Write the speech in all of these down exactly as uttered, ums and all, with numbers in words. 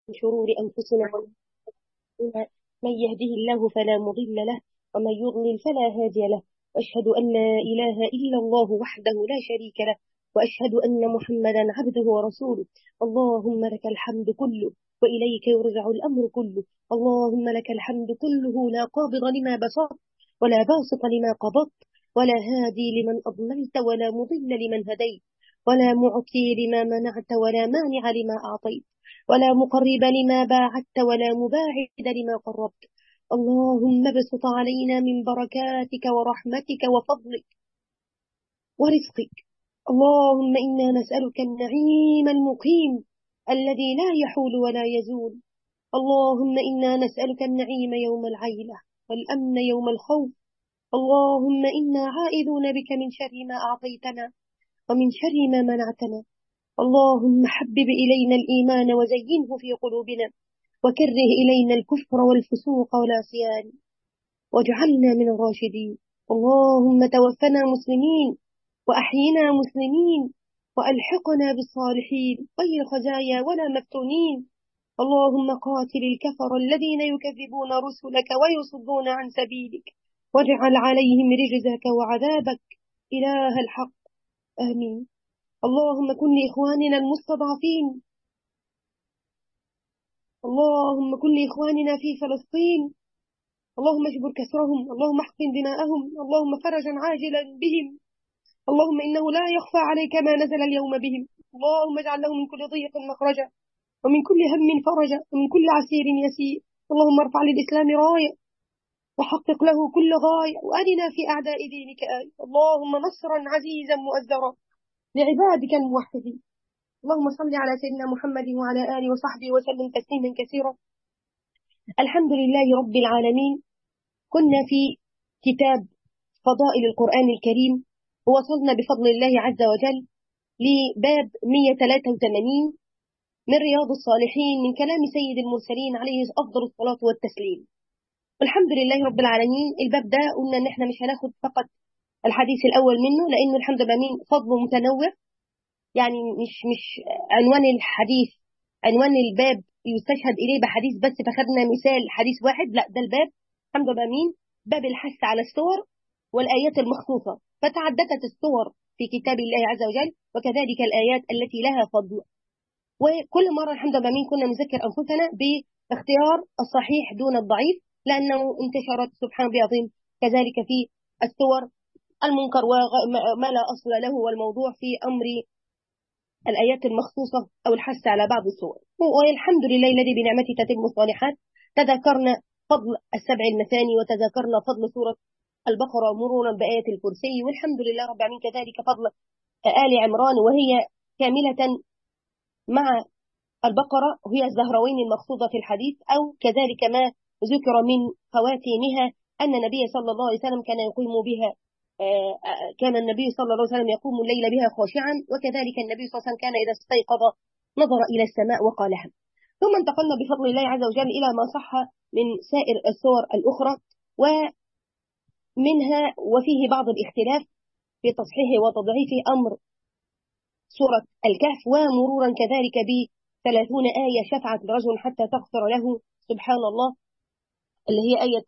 شرور أنفسنا ومن سيئات من يهده الله فلا مضل له ومن يضلل فلا هادي له. وأشهد أن لا إله إلا الله وحده لا شريك له، وأشهد أن محمدا عبده ورسوله. اللهم لك الحمد كله وإليك يرجع الأمر كله. اللهم لك الحمد كله، لا قابض لما بسطت ولا باسط لما قبضت ولا هادي لمن أضللت ولا مضل لمن هديت ولا معطي لما منعت ولا مانع لما أعطيت ولا مقرب لما باعدت ولا مباعد لما قربت. اللهم ابسط علينا من بركاتك ورحمتك وفضلك ورزقك. اللهم إنا نسألك النعيم المقيم الذي لا يحول ولا يزول. اللهم إنا نسألك النعيم يوم العيلة والأمن يوم الخوف. اللهم إنا عائذون بك من شر ما أعطيتنا ومن شر ما منعتنا. اللهم حبب إلينا الإيمان وزينه في قلوبنا وكره إلينا الكفر والفسوق والعصيان واجعلنا من الراشدين. اللهم توفنا مسلمين وأحينا مسلمين وألحقنا بالصالحين غير خزايا ولا مفتونين. اللهم قاتل الكفر الذين يكذبون رسلك ويصدون عن سبيلك واجعل عليهم رجزك وعذابك إله الحق. آمين. اللهم كن لإخواننا المستضعفين، اللهم كن لإخواننا في فلسطين، اللهم اجبر كسرهم، اللهم احقن دماءهم، اللهم فرجا عاجلا بهم. اللهم إنه لا يخفى عليك ما نزل اليوم بهم. اللهم اجعل له من كل ضيق مخرجا ومن كل هم فرجا ومن كل عسير يسير. اللهم ارفع للإسلام راية وحقق له كل غاية وأرنا في أعداء دينك آية. اللهم نصرا عزيزا مؤزرا لعبادك الموحدين. اللهم صل على سيدنا محمد وعلى آله وصحبه وسلم تسليما كثيرا. الحمد لله رب العالمين. كنا في كتاب فضائل القرآن الكريم، ووصلنا بفضل الله عز وجل لباب مئة وثلاثة وثمانين من رياض الصالحين من كلام سيد المرسلين عليه أفضل الصلاة والتسليم. والحمد لله رب العالمين. الباب ده قلنا ان احنا مش هناخد فقط الحديث الأول منه، لأنه الحمد لله فضله متنوع، يعني مش مش عنوان الحديث عنوان الباب يستشهد إليه بحديث بس فخدنا مثال حديث واحد، لا ده الباب الحمد لله مين باب الحث على السور والآيات المخصوصة، فتعددت السور في كتاب الله عز وجل وكذلك الآيات التي لها فضل. وكل مرة الحمد لله مين كنا نذكر أنفسنا باختيار الصحيح دون الضعيف، لأنه انتشرت سبحان بعظيم كذلك في السور المنكر وما لا أصل له والموضوع في أمر الآيات المخصوصة أو الحث على بعض السور. والحمد لله الذي بنعمته تتم الصالحات. تذكرنا فضل السبع المثاني وتذكرنا فضل سورة البقرة مرورا بآية الكرسي، والحمد لله رب العالمين كذلك فضل آل عمران وهي كاملة مع البقرة، هي الزهروين المقصودة في الحديث، أو كذلك ما ذكر من خواتيمها أن النبي صلى الله عليه وسلم كان يقيم بها كان النبي صلى الله عليه وسلم يقوم الليل بها خاشعا، وكذلك النبي صلى الله عليه وسلم كان إذا استيقظ نظر إلى السماء وقالها. ثم انتقلنا بفضل الله عز وجل إلى ما صح من سائر السور الأخرى، ومنها وفيه بعض الاختلاف في تصحيح وتضعيف أمر سورة الكهف، ومرورا كذلك بثلاثون آية شفعت لرجل حتى تغفر له سبحان الله، اللي هي آية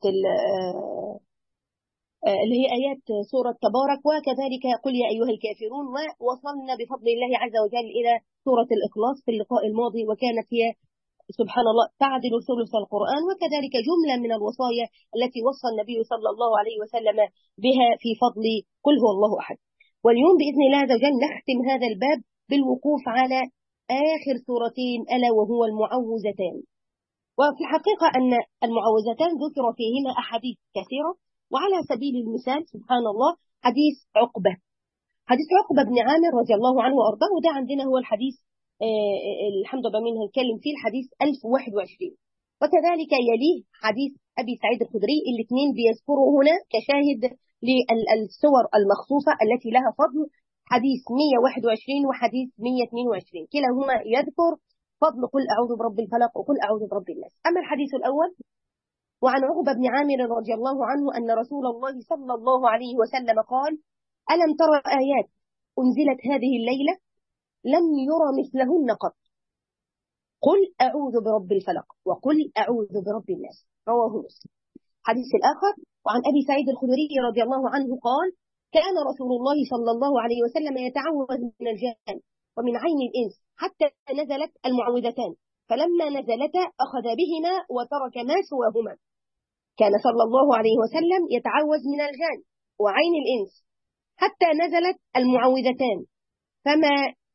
اللي هي آيات سورة تبارك، وكذلك قل يا أيها الكافرون. ووصلنا بفضل الله عز وجل إلى سورة الإخلاص في اللقاء الماضي، وكانت هي سبحان الله تعدل ثلث القرآن، وكذلك جملة من الوصايا التي وصى النبي صلى الله عليه وسلم بها في فضل قل هو الله أحد. واليوم بإذن الله عز وجل نختم هذا الباب بالوقوف على آخر سورتين ألا وهو المعوذتان. وفي الحقيقة أن المعوذتان ذكر فيهما أحاديث كثيرة، وعلى سبيل المثال سبحان الله حديث عقبة حديث عقبة بن عامر رضي الله عنه وأرضاه، وده عندنا هو الحديث آه الحمد لله منه نتكلم فيه الحديث ألف وواحد وعشرين، وكذلك يليه حديث أبي سعيد الخدري، الاثنين بيذكروا هنا كشاهد للسور المخصوصة التي لها فضل، حديث مئة وواحد وعشرين وحديث مئة واثنين وعشرين، كلاهما يذكر فضل قل أعوذ برب الفلق وقل أعوذ برب الناس. أما الحديث الأول وعن عقبة بن عامر رضي الله عنه أن رسول الله صلى الله عليه وسلم قال ألم ترى آيات أنزلت هذه الليلة لم يرى مثلهن قط. قل أعوذ برب الفلق وقل أعوذ برب الناس، رواه مسلم. حديث الآخر وعن أبي سعيد الخدري رضي الله عنه قال: كان رسول الله صلى الله عليه وسلم يتعوذ من الجان ومن عين الإنس حتى نزلت المعوذتان، فلما نزلتا أخذ بهما وترك ما سواهما. كان صلى الله عليه وسلم يتعوذ من الجان وعين الإنس حتى نزلت المعوذتان، فما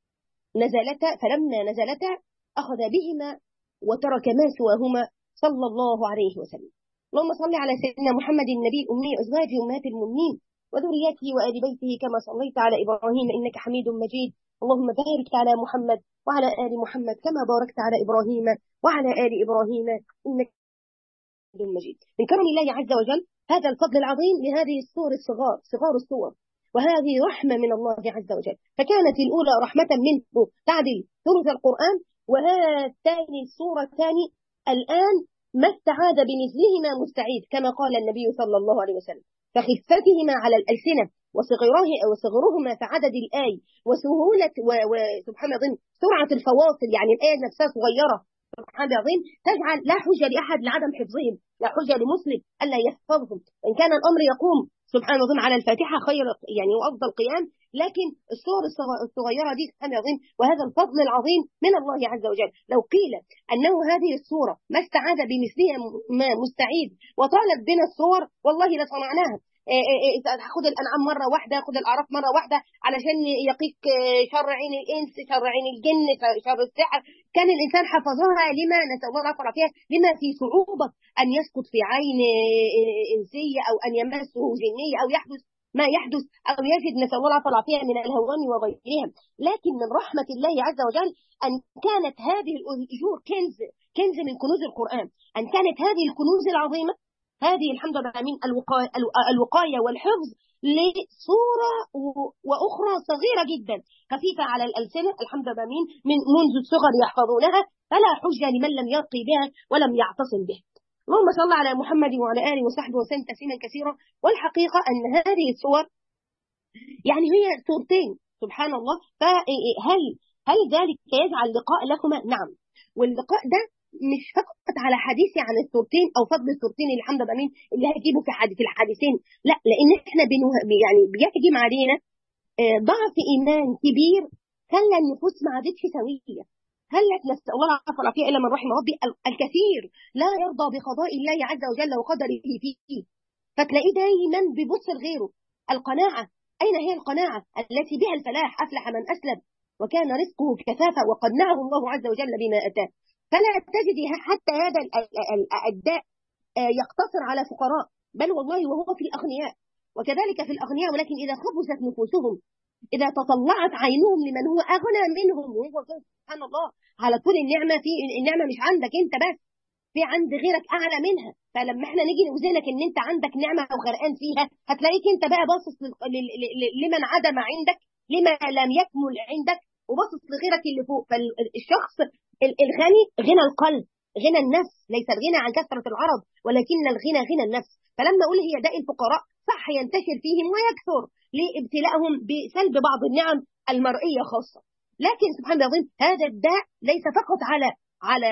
نزلتا فلما نزلتا أخذ بهما وترك ما سواهما صلى الله عليه وسلم. اللهم صل على سيدنا محمد النبي الأمي أزواجه أمهات المؤمنين وذريته وآل بيته كما صليت على إبراهيم إنك حميد مجيد. اللهم بارك على محمد وعلى آل محمد كما باركت على إبراهيم وعلى آل إبراهيم إنك حميد مجيد. من كرم الله عز وجل هذا الفضل العظيم لهذه السور الصغار صغار السور، وهذه رحمة من الله عز وجل، فكانت الأولى رحمة منه تعدل ثلث القرآن، وهاتان السورتان الآن ما استعاد بمثلهما مستعيد كما قال النبي صلى الله عليه وسلم، فخفتهما على الألسنة وصغره وصغرهما في عدد الآي وسهولة وسبحان الله سرعة الفواصل، يعني الآية نفسها صغيرة سبحان الله تجعل لا حجة لأحد لعدم حفظهم، لا حجة لمسلم ألا يحفظهم، إن كان الأمر يقوم سبحان الله على الفاتحة خير يعني وأفضل قيام، لكن الصور الصغيرة دي سبحان الله وهذا الفضل العظيم من الله عز وجل. لو قيل أنه هذه الصورة ما استعاد بمثلها ما مستعيد وطالت بنا الصور والله لصنعناها. خذ الأنعام مرة واحدة، خذ الأعراف مرة واحدة علشان يقيك شر عين الإنس، شر عين الجن، شر السحر، كان الإنسان حفظها لما نسأل الله العافية فيها لما في صعوبة أن يسقط في عين إنسية أو أن يمسه جنية أو يحدث ما يحدث أو يجد نسأل الله العافية من الهوام وغيرهم. لكن من رحمة الله عز وجل أن كانت هذه الأجور كنز كنز من كنوز القرآن، أن كانت هذه الكنوز العظيمة هذه الحمد لله من الوقاية, الوقاية والحفظ لصورة وأخرى صغيرة جدا خفيفة على الألسنة الحمد لله من منذ الصغر يحفظونها، فلا حجة لمن لم يرقي بها ولم يعتصم بها. اللهم صل على محمد وعلى آله وصحبه وسلم تسليما كثيرا. والحقيقة أن هذه الصور يعني هي صورتين سبحان الله، فهل هل ذلك يجعل لقاء لكما؟ نعم، واللقاء ده مش فقط على حديثي عن الصورتين او فضل الصورتين اللي الحمد لله اللي هجيبه في حديث الحديثين، لا، لان احنا بنه... يعني بيهجم علينا ضعف ايمان كبير خلى النفوس ما عادتش سويه، خلت نسال الله العافيه والعافيه الا من رحم ربي. الكثير لا يرضى بقضاء الله عز وجل وقدره فيه، فتلاقيه دايما بيبص لغيره. القناعه، اين هي القناعه التي بها الفلاح؟ افلح من اسلم وكان رزقه كفافا وقنعه الله عز وجل بما اتاه. فلا تجد حتى هذا الداء يقتصر على فقراء، بل والله وهو في الأغنياء، وكذلك في الأغنياء، ولكن إذا خبزت نفوسهم، إذا تطلعت عينهم لمن هو أغنى منهم وهو سبحان الله على طول النعمة، في النعمة مش عندك أنت بس، في عند غيرك أعلى منها. فلما احنا نيجي نوزنك ان انت عندك نعمة وغرقان فيها، هتلاقيك انت بقى باصص لمن عدم عندك، لما لم يكمل عندك، وباصص لغيرك اللي فوق. فالشخص الغني غنى القلب، غنى النفس، ليس الغنى عن كثرة العرض ولكن الغنى غنى النفس. فلما أقول هي داء الفقراء صح ينتشر فيهم ويكثر لابتلاءهم بسلب بعض النعم المرئية خاصة، لكن سبحان الله هذا الداء ليس فقط على على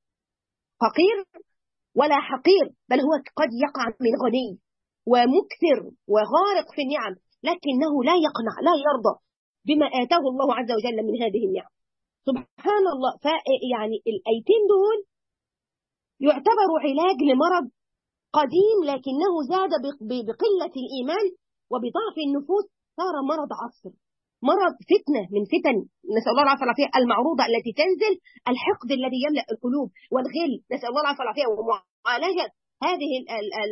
فقير ولا حقير، بل هو قد يقع من غني ومكثر وغارق في النعم، لكنه لا يقنع لا يرضى بما آتاه الله عز وجل من هذه النعم سبحان الله. فيعني الآيتين دول يعتبروا علاج لمرض قديم لكنه زاد بقلة الإيمان وبضعف النفوس، صار مرض عصر، مرض فتنة من فتن نسأل الله العافية والعافية المعروضة التي تنزل، الحقد الذي يملأ القلوب والغل نسأل الله العافية والعافية، ومعالجة هذه ال ال ال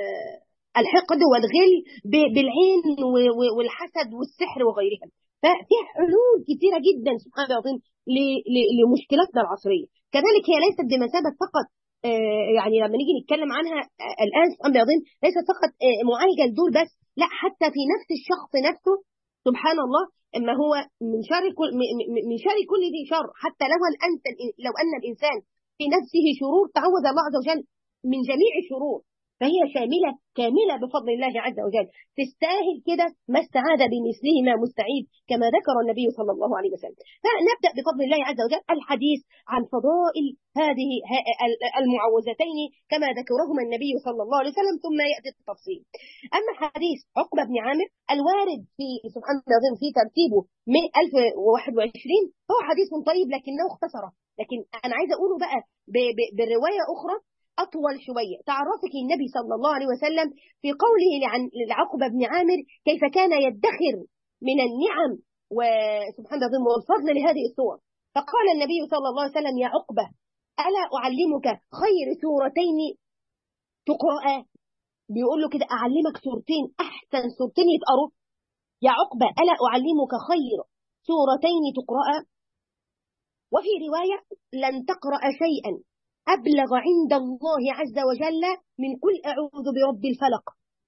الحقد والغل بالعين والحسد والسحر وغيرها. ففي حلول كثيرة جدا سبحان الله العظيم لمشكلاتنا العصرية. كذلك هي ليست بمثابة فقط يعني لما نيجي نتكلم عنها الآن سبحان الله العظيم ليست فقط معالجة لدول بس، لا، حتى في نفس الشخص نفسه سبحان الله، اما هو من شر كل من شر كل ذي شر، حتى لو أنت لو أن الإنسان في نفسه شرور تعوذ الله عز وجل من جميع الشرور، فهي شاملة كاملة بفضل الله عز وجل، تستاهل كده ما استعاذ بمثلهما مستعيذ كما ذكر النبي صلى الله عليه وسلم. فنبدأ بفضل الله عز وجل الحديث عن فضائل هذه المعوذتين كما ذكرهما النبي صلى الله عليه وسلم، ثم يأتي التفصيل. أما حديث عقبة بن عامر الوارد في سبحان الله في ترتيبه من ألف وواحد وعشرين هو حديث طيب لكنه اختصره، لكن أنا عايزة أقوله بقى بالرواية أخرى أطول شوية تعرفك النبي صلى الله عليه وسلم في قوله عن عقبة بن عامر كيف كان يدخر من النعم وسبحان الله والفضل لهذه الصور. فقال النبي صلى الله عليه وسلم: يا عقبة ألا أعلمك خير سورتين تقرأ؟ بيقول له كده أعلمك سورتين أحسن سورتين يتقروا. يا عقبة ألا أعلمك خير سورتين تقرأ؟ وفي رواية: لن تقرأ شيئا أبلغ عند الله عز وجل من قل أعوذ برب الفلق،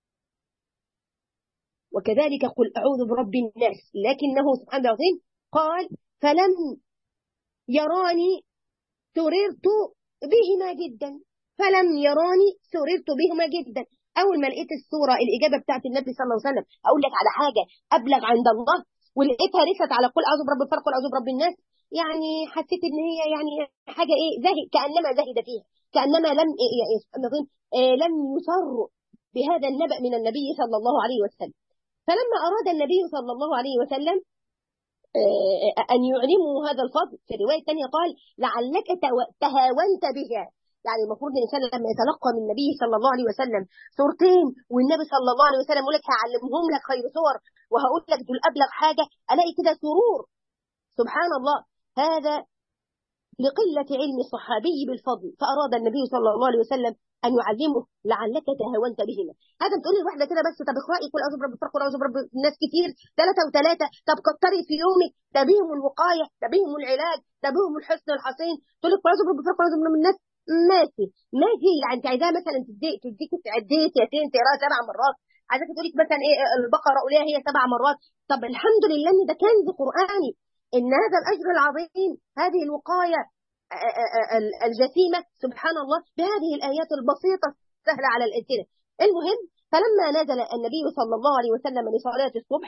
وكذلك قل أعوذ برب الناس. لكنه سبحان الله العظيم قال: فلم يراني سررت بهما جدا، فلم يراني سررت بهما جدا. أول ما لقيت السورة الإجابة بتاعت النبي صلى الله عليه وسلم أقول لك على حاجة أبلغ عند الله، ولقيتها رست على قل أعوذ برب الفلق قل أعوذ برب الناس، يعني حسيت ان هي يعني حاجه ايه زهد، كانما زهد فيها، كانما لم إيه لم يسر بهذا النبأ من النبي صلى الله عليه وسلم. فلما اراد النبي صلى الله عليه وسلم ان يعلموا هذا الفضل في الروايه الثانيه قال: لعلك تهاونت بها. يعني المفروض الانسان لما يتلقى من النبي صلى الله عليه وسلم سورتين والنبي صلى الله عليه وسلم يقول لك هعلمهم لك خير سور وهقول لك دول ابلغ حاجه، الاقي كده سرور. سبحان الله، هذا لقلة علم الصحابي بالفضل، فأراد النبي صلى الله عليه وسلم أن يعلمه لعلك تهاونت بهما. هذا بتقولي الواحدة كده بس، طب اقرأي قل أعوذ برب الفلق قل أعوذ برب الناس كتير ثلاثة وثلاثة، طب كتري في يومك، ده بيهم الوقاية، ده بيهم العلاج، ده بيهم الحسن الحصين. تقول لك قل أعوذ برب الفلق قل أعوذ برب الناس ماشي ماشي، يعني أنت عايزاها مثلا تديك تديك تعديك ياتين تقراها سبع مرات، عايزاك تقول لك مثلا إيه البقرة قوليها هي سبع مرات. طب الحمد لله إن ده كنز قرآني، إن هذا الأجر العظيم، هذه الوقاية الجسيمة سبحان الله بهذه الآيات البسيطة سهلة على الإنسان. المهم، فلما نزل النبي صلى الله عليه وسلم لصلاة الصبح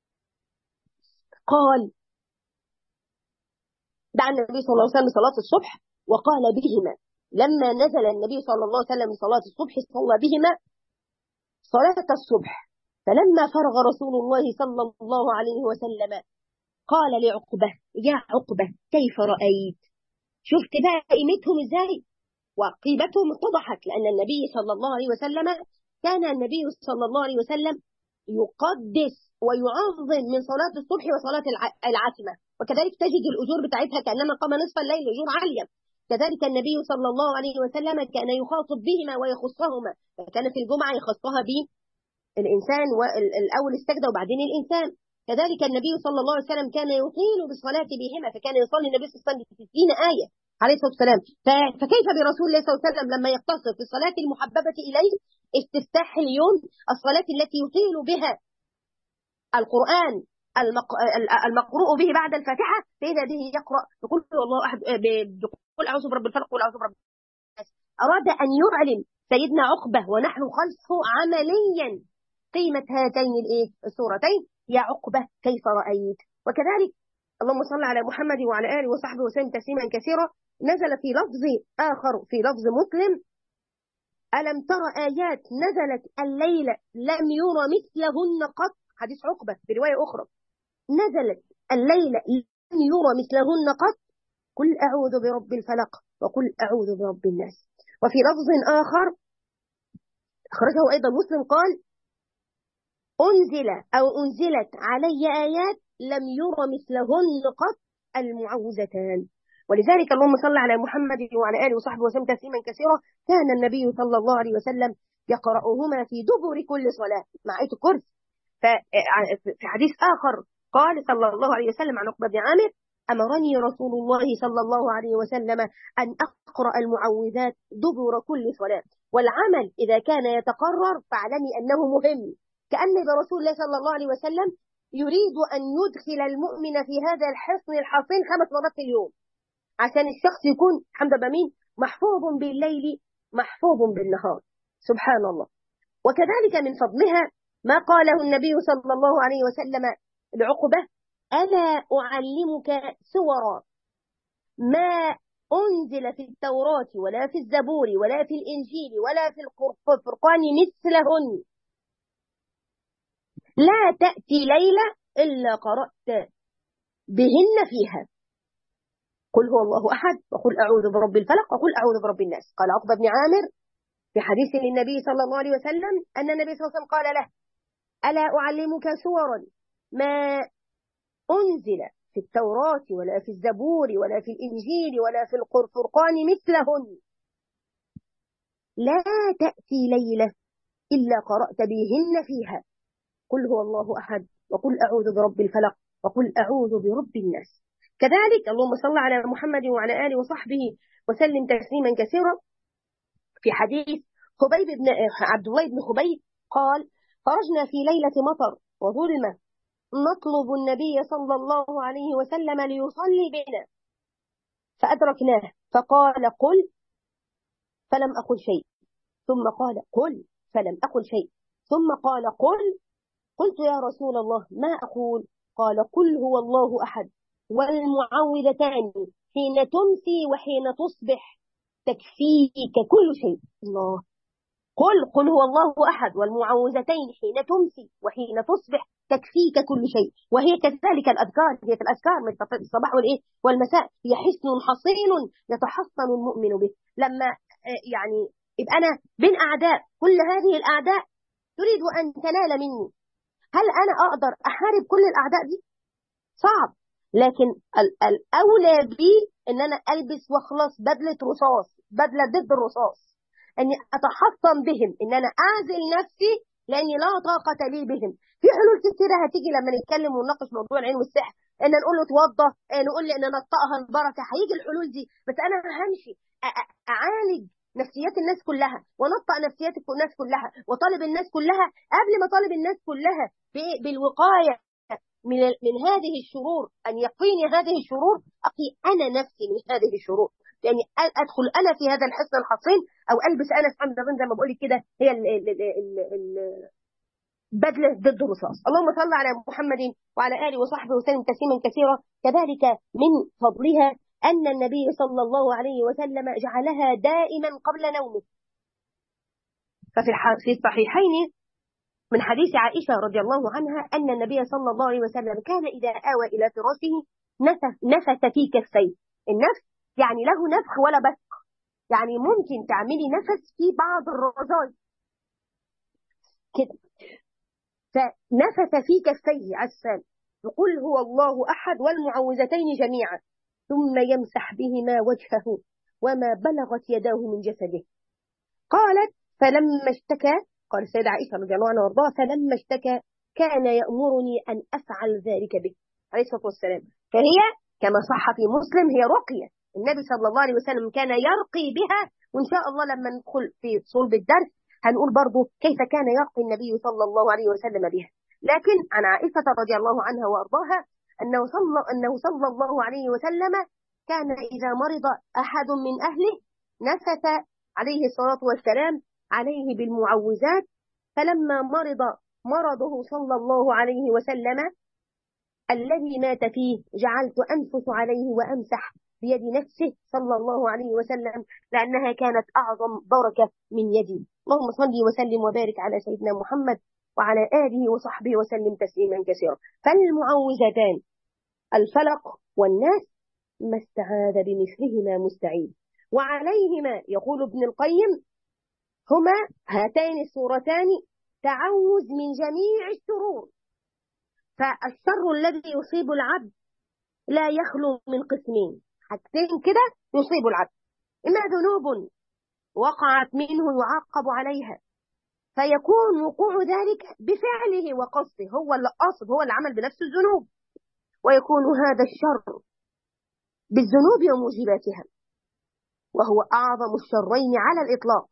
قال: دعا النبي صلى الله عليه وسلم صلاة الصبح وقال بهما. لما نزل النبي صلى الله عليه وسلم لصلاة الصبح صلى بهما صلاة الصبح. فلما فرغ رسول الله صلى الله عليه وسلم قال لعقبة: يا عقبة كيف رأيت؟ شفت بقى قيمتهم ازاي؟ وقيمتهم اتضحت، لأن النبي صلى الله عليه وسلم كان النبي صلى الله عليه وسلم يقدس ويعظم من صلاة الصبح وصلاة العتمة، وكذلك تجد الأجور بتاعتها كأنما قام نصف الليل، أجور عالية. كذلك النبي صلى الله عليه وسلم كان يخاطب بهما ويخصهما، فكان في الجمعة يخصها بالإنسان والأول السجدة وبعدين الإنسان. كذلك النبي صلى الله عليه وسلم كان يطيل بالصلاة بهما، فكان يصلي النبي صلى الله عليه وسلم بستين آية عليه الصلاة والسلام. فكيف برسول الله صلى الله عليه وسلم لما يقتصر في الصلاة المحببة إليه استفتاح اليوم، الصلاة التي يطيل بها القرآن المقروء به بعد الفاتحة، فإذا به يقرأ بقول الله أحد بقول أعوذ برب الفلق وقل أعوذ برب الناس. أراد أن يعلم سيدنا عقبة ونحن خلفه عمليا قيمة هاتين السورتين. يا عقبة كيف رأيت؟ وكذلك اللهم صل على محمد وعلى آله وصحبه وسلم تسليما كثيرا. نزل في لفظ آخر في لفظ مسلم: ألم تر آيات نزلت الليلة لم يرى مثلهن قط. حديث عقبة برواية أخرى: نزلت الليلة لم يرى مثلهن قط، قل أعوذ برب الفلق وقل أعوذ برب الناس. وفي لفظ آخر أخرجه أيضا مسلم قال: أنزل أو أنزلت علي آيات لم يرى مثلهن قط المعوذتان. ولذلك اللهم صل على محمد وعلى آله وصحبه وسلم تسليما كثيرا. كان النبي صلى الله عليه وسلم يقرأهما في دبر كل صلاة مع آية الكرسي. في حديث آخر قال صلى الله عليه وسلم عن عقبة بن عامر: أمرني رسول الله صلى الله عليه وسلم أن أقرأ المعوذات دبر كل صلاة، والعمل إذا كان يتقرر فاعلمي أنه مهم. كأن برسول الله صلى الله عليه وسلم يريد أن يدخل المؤمن في هذا الحصن الحصين خمس مرات في اليوم، عشان الشخص يكون حمد بمين محفوظ بالليل محفوظ بالنهار. سبحان الله. وكذلك من فضلها ما قاله النبي صلى الله عليه وسلم لعقبة: ألا أعلمك سورا ما أنزل في التوراة ولا في الزبور ولا في الإنجيل ولا في الفرقان مثلهن، لا تأتي ليلة إلا قرأت بهن فيها قل هو الله أحد، وقل أعوذ برب الفلق، وقل أعوذ برب الناس. قال عقبة بن عامر في حديث للنبي صلى الله عليه وسلم أن النبي صلى الله عليه وسلم قال له: ألا أعلمك سورا ما أنزل في التوراة ولا في الزبور ولا في الإنجيل ولا في الفرقان مثلهن، لا تأتي ليلة إلا قرأت بهن فيها قل هو الله أحد، وقل أعوذ برب الفلق، وقل أعوذ برب الناس. كذلك اللهم صل على محمد وعلى آله وصحبه وسلم تسليما كثيرا. في حديث خبيب بن عبد الله بن خبيب قال: خرجنا في ليلة مطر وظلمة نطلب النبي صلى الله عليه وسلم ليصلي بنا، فأدركناه فقال: قل، فلم أقل شيء، ثم قال: قل، فلم أقل شيء، ثم قال: قل. قلت: يا رسول الله ما أقول؟ قال: قل هو الله أحد والمعوذتان حين تمسي وحين تصبح تكفيك كل شيء. الله. قل قل هو الله أحد والمعوذتين حين تمسي وحين تصبح تكفيك كل شيء. وهي كذلك الأذكار، هي في الأذكار من الصباح والإيه والمساء، هي حصن حصين يتحصن المؤمن به. لما يعني يبقى أنا بين أعداء، كل هذه الأعداء تريد أن تنال مني، هل أنا أقدر أحارب كل الأعداء دي؟ صعب. لكن الأولى بي أن أنا ألبس وأخلص بدلة رصاص، بدلة ضد الرصاص، أني أتحصن بهم، أن أنا أعزل نفسي لأني لا طاقة لي بهم. في حلول كتيرة هتيجي لما نتكلم ونناقش موضوع العين والسحر، ان نقول له اتوضى، نقول لي ان نطقها البركه، هيجي الحلول دي. بس انا همشي اعالج نفسيات الناس كلها ونطق نفسيات الناس كلها وطالب الناس كلها قبل ما طالب الناس كلها بالوقايه من من هذه الشرور، ان يقيني هذه الشرور، اقي انا نفسي من هذه الشرور، يعني ادخل انا في هذا الحصن الحصين، او البس انا سبحان الله زي ما بقول كده هي ال ال ال ال بدلة ضد الرصاص. اللهم صل على محمد وعلى آله وصحبه وسلم تسليما كثيرا. كذلك من فضلها أن النبي صلى الله عليه وسلم جعلها دائما قبل نومه. ففي في الصحيحين من حديث عائشة رضي الله عنها أن النبي صلى الله عليه وسلم كان إذا آوى إلى فراشه نفث, نفث في كفيه. النفث يعني له نفخ ولا بثق، يعني ممكن تعملي نفس في بعض الرذاذ كده، فنفث في كفيه عسان يقول هو الله أحد والمعوذتين جميعا، ثم يمسح بهما وجهه وما بلغت يداه من جسده. قالت: فلما اشتكى، قال السيدة عائشة رضي الله عنها وارضاها، فلما اشتكى كان يأمرني أن أفعل ذلك به عليه الصلاة والسلام. فهي كما صح في مسلم هي رقية، النبي صلى الله عليه وسلم كان يرقي بها، وإن شاء الله لما ندخل في صلب الدرس هنقول برضو كيف كان يرقي النبي صلى الله عليه وسلم بها. لكن عن عائشة رضي الله عنها وارضاها أنه صلى, أنه صلى الله عليه وسلم كان إذا مرض أحد من أهله نفث عليه الصلاة والسلام عليه بالمعوذات، فلما مرض مرضه صلى الله عليه وسلم الذي مات فيه جعلت أنفث عليه وأمسح بيد نفسه صلى الله عليه وسلم، لأنها كانت أعظم بركة من يدي. اللهم صل وسلم وبارك على سيدنا محمد وعلى آله وصحبه وسلم تسليما كثيرا. فالمعوذتان الفلق والناس ما استعاذ بمثلهما مستعيذ، وعليهما يقول ابن القيم هما هاتين السورتان تعوذ من جميع الشرور. فالشر الذي يصيب العبد لا يخلو من قسمين، حاجتين كده يصيب العبد: إما ذنوب وقعت منه يعاقب عليها فيكون وقوع ذلك بفعله وقصده، هو اللي قصد، هو اللي عمل بنفسه الذنوب، ويكون هذا الشر بالذنوب وموجباتها، وهو أعظم الشرين على الإطلاق.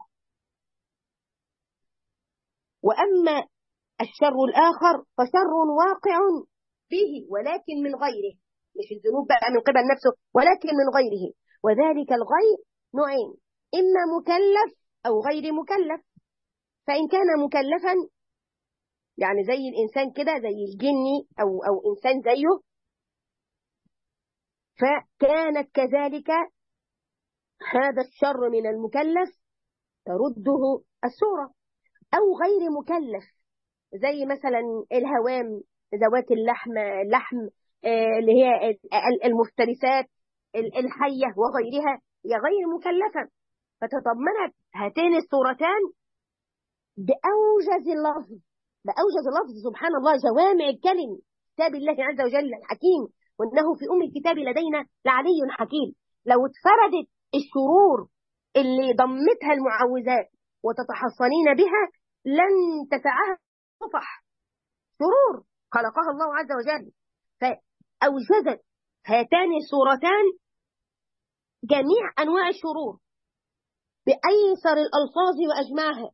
وأما الشر الآخر فشر واقع به ولكن من غيره، مش الذنوب بقى من قبل نفسه ولكن من غيره، وذلك الغير نوعين: إما مكلف أو غير مكلف. فإن كان مكلفا يعني زي الإنسان كده، زي الجني أو أو إنسان زيه، فكانت كذلك هذا الشر من المكلف ترده السورة. أو غير مكلف زي مثلا الهوام ذوات اللحم اللحم اللي هي المفترسات الحية وغيرها، هي غير مكلفة. فتضمنت هاتين السورتان بأوجز اللفظ بأوجز اللفظ سبحان الله، جوامع الكلم، كتاب الله عز وجل الحكيم، وإنه في أم الكتاب لدينا لعلي حكيم. لو اتفردت الشرور اللي ضمتها المعوذات وتتحصنين بها لن تسعها صفح شرور خلقها الله عز وجل. فأوجزت هاتان السورتان جميع أنواع الشرور بأيسر الألفاظ وأجمعها،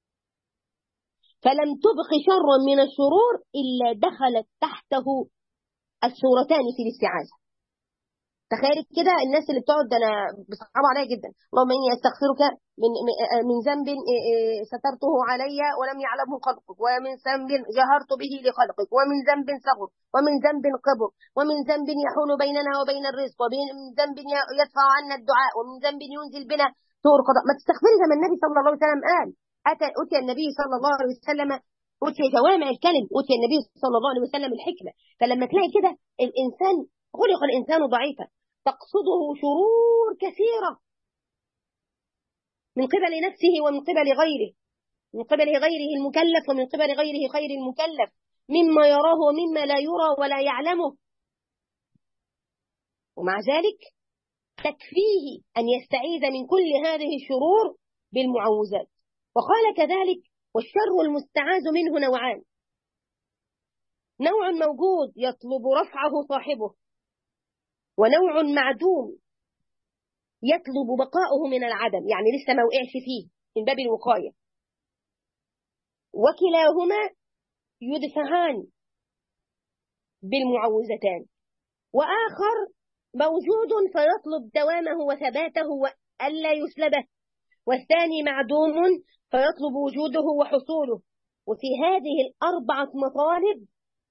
فلم تبق شرا من الشرور إلا دخلت تحته السورتان في الاستعاذة. تخيل كده الناس اللي بتقعد، انا بصعب عليا جدا، اللهم اني استغفرك من من ذنب سترته علي ولم يعلمه خلقك، ومن ذنب جهرت به لخلقك، ومن ذنب صغر، ومن ذنب كبر، ومن ذنب يحول بيننا وبين الرزق، ومن ذنب يدفع عنا الدعاء، ومن ذنب ينزل بنا سوء القضاء. ما تستغفري زي ما النبي صلى الله عليه وسلم قال. اتى اتي النبي صلى الله عليه وسلم أوتي جوامع الكلم، أوتي النبي صلى الله عليه وسلم الحكمة. فلما تلاقي كده الإنسان خلق الإنسان ضعيفا تقصده شرور كثيرة من قبل نفسه ومن قبل غيره، من قبل غيره المكلف ومن قبل غيره غير المكلف، مما يراه ومما لا يرى ولا يعلمه، ومع ذلك تكفيه أن يستعيذ من كل هذه الشرور بالمعوذات. وقال كذلك: والشر المستعاذ منه نوعان، نوع موجود يطلب رفعه صاحبه، ونوع معدوم يطلب بقاؤه من العدم، يعني لسه ما وقعش فيه من باب الوقاية. وكلاهما يدفعان بالمعوذتان. وآخر موجود فيطلب دوامه وثباته وألا يسلبه، والثاني معدوم فيطلب وجوده وحصوله. وفي هذه الأربعة مطالب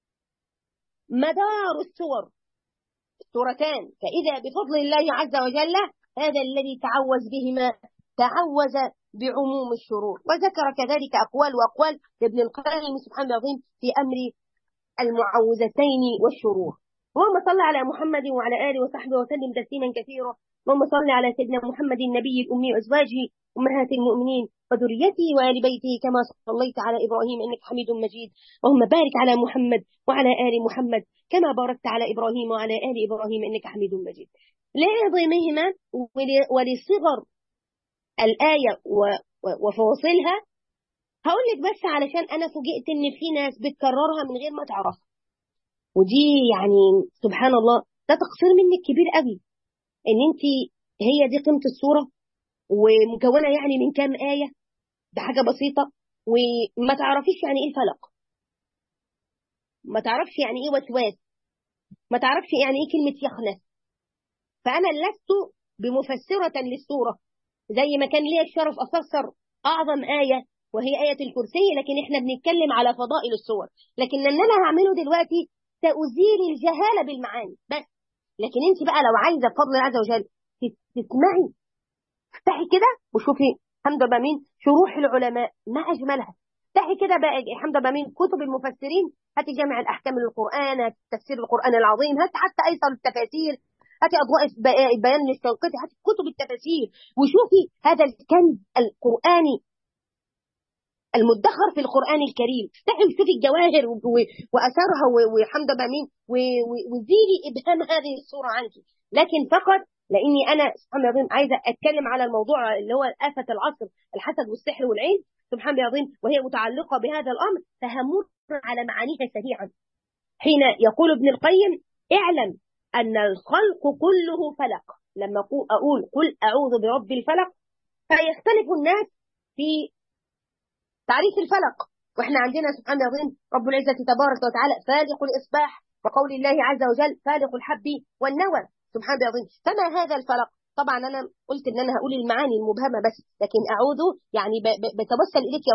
مدار السور سورتان. فإذا بفضل الله عز وجل هذا الذي تعوذ بهما تعوذ بعموم الشرور. وذكر كذلك أقوال وأقوال لابن القيم سبحانه العظيم في أمر المعوذتين والشرور. اللهم صل على محمد وعلى آله وصحبه وسلم تسليما كثيرا. اللهم صل على سيدنا محمد النبي الأمي وأزواجه أمهات المؤمنين وذريته وآل بيته كما صليت على إبراهيم إنك حميد مجيد. اللهم بارك على محمد وعلى آل محمد كما باركت على إبراهيم وعلى آل إبراهيم إنك حميد مجيد. لعظمهما ولصغر الآية وفواصلها هقول لك بس علشان أنا فوجئت إن في ناس بتكررها من غير ما تعرف، ودي يعني سبحان الله ده تقصير منك كبير قوي، إن أنت هي دي قيمة السورة ومكونة يعني من كام آية، ده حاجة بسيطة، وما تعرفيش يعني إيه الفلق، ما تعرفش يعني إيه وسواس، ما تعرفش يعني إيه كلمة يخنس. فأنا لست بمفسرة للسورة زي ما كان لي الشرف أفسر أعظم آية وهي آية الكرسي، لكن إحنا بنتكلم على فضائل السور. لكن اللي أنا هعمله دلوقتي سأزيل الجهالة بالمعاني بس. لكن أنت بقى لو عايزة بفضل الله عز وجل تسمعي، افتحي كده وشوفي حمد بامين شروح العلماء ما أجملها. افتحي كده بقى حمد بامين كتب المفسرين، هاتي جامع الأحكام للقرآن، هاتي تفسير القرآن العظيم، هاتي حتى أيسر التفاسير، هاتي أضواء البيان للشنقيطي، هاتي كتب التفاسير وشوفي هذا الكنز القرآني المدخر في القرآن الكريم. افتحي وشوفي الجواهر وأثرها وحمد بامين وزيلي إبهام هذه الصورة عنك. لكن فقط لأني أنا سبحان الله العظيم عايزة أتكلم على الموضوع اللي هو آفة العصر، الحسد والسحر والعين، سبحان الله العظيم، وهي متعلقة بهذا الأمر، فهمر على معانيها سريعا. حين يقول ابن القيم: اعلم أن الخلق كله فلق. لما أقول قل أعوذ برب الفلق فيختلف الناس في تعريف الفلق، وإحنا عندنا سبحان الله العظيم رب العزة تبارك وتعالى فالق الإصباح، وقول الله عز وجل فالق الحب والنوى، سبحان الله العظيم. فما هذا الفلق؟ طبعا أنا قلت إن أنا هقول المعاني المبهمة بس، لكن أعوذ يعني بتوسل إليك يا رب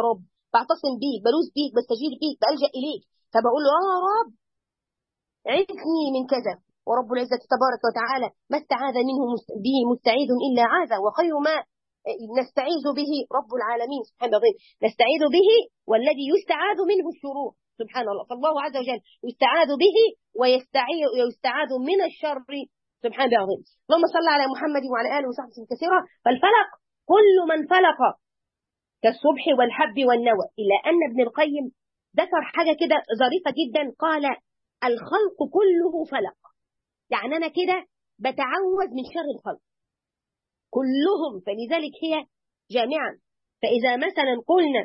بعتصم بيك، بلوذ بيك، بستجير بيك، بلجأ إليك. فبقول له يا رب عذني من كذا، ورب العزة تبارك وتعالى ما استعاذ منه به مستعيذ إلا عاذ، وخير ما نستعيذ به رب العالمين سبحانه وتعالى، نستعيذ به والذي يستعاذ منه الشرور سبحان الله. فالله عز وجل يستعاذ به ويستعاذ من الشر سبحانه وتعالى. اللهم صل على محمد وعلى آله وصحبه كثيرا. فالفلق كل من فلق كالصبح والحب والنوى، إلا أن ابن القيم ذكر حاجة كده ظريفة جدا، قال الخلق كله فلق، يعني أنا كده بتعوذ من شر الخلق كلهم، فلذلك هي جامعة. فإذا مثلا قلنا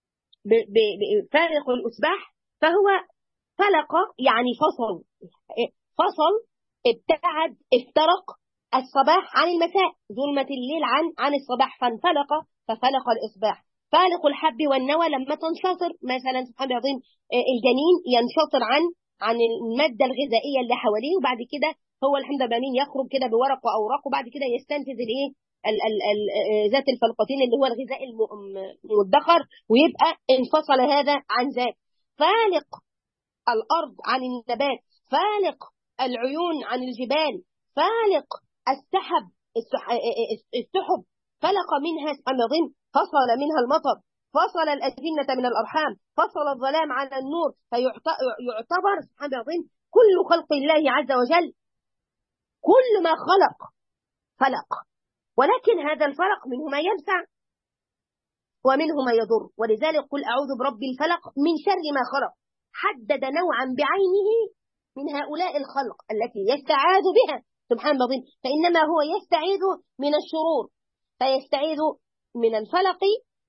بفارق الأصباح فهو فلق يعني فصل، فصل ابتعد افترق الصباح عن المساء، ظلمة الليل عن عن الصباح، فانفلق ففلق الإصباح. فالق الحب والنوى لما تنشطر مثلا سبحان الله العظيم الجنين ينشطر عن عن المادة الغذائية اللي حواليه، وبعد كده هو الحمد لله بمين يخرج كده بورق وأوراق، وبعد كده يستنتج الايه ذات الفلقتين اللي هو الغذاء المدخر، ويبقى انفصل هذا عن ذاك. فالق الأرض عن النبات، فالق العيون عن الجبال، فالق السحب السحب فلق منها سبحان الله، فصل منها المطر، فصل الأجنة من الأرحام، فصل الظلام عن النور. فيعتبر سبحان الله كل خلق الله عز وجل كل ما خلق فلق، ولكن هذا الفلق منه ما ينفع ومنه ما يضر. ولذلك قل أعوذ برب الفلق من شر ما خلق، حدد نوعا بعينه من هؤلاء الخلق التي يستعاذ بها سبحان الله، فإنما هو يستعيذ من الشرور، فيستعيذ من الفلق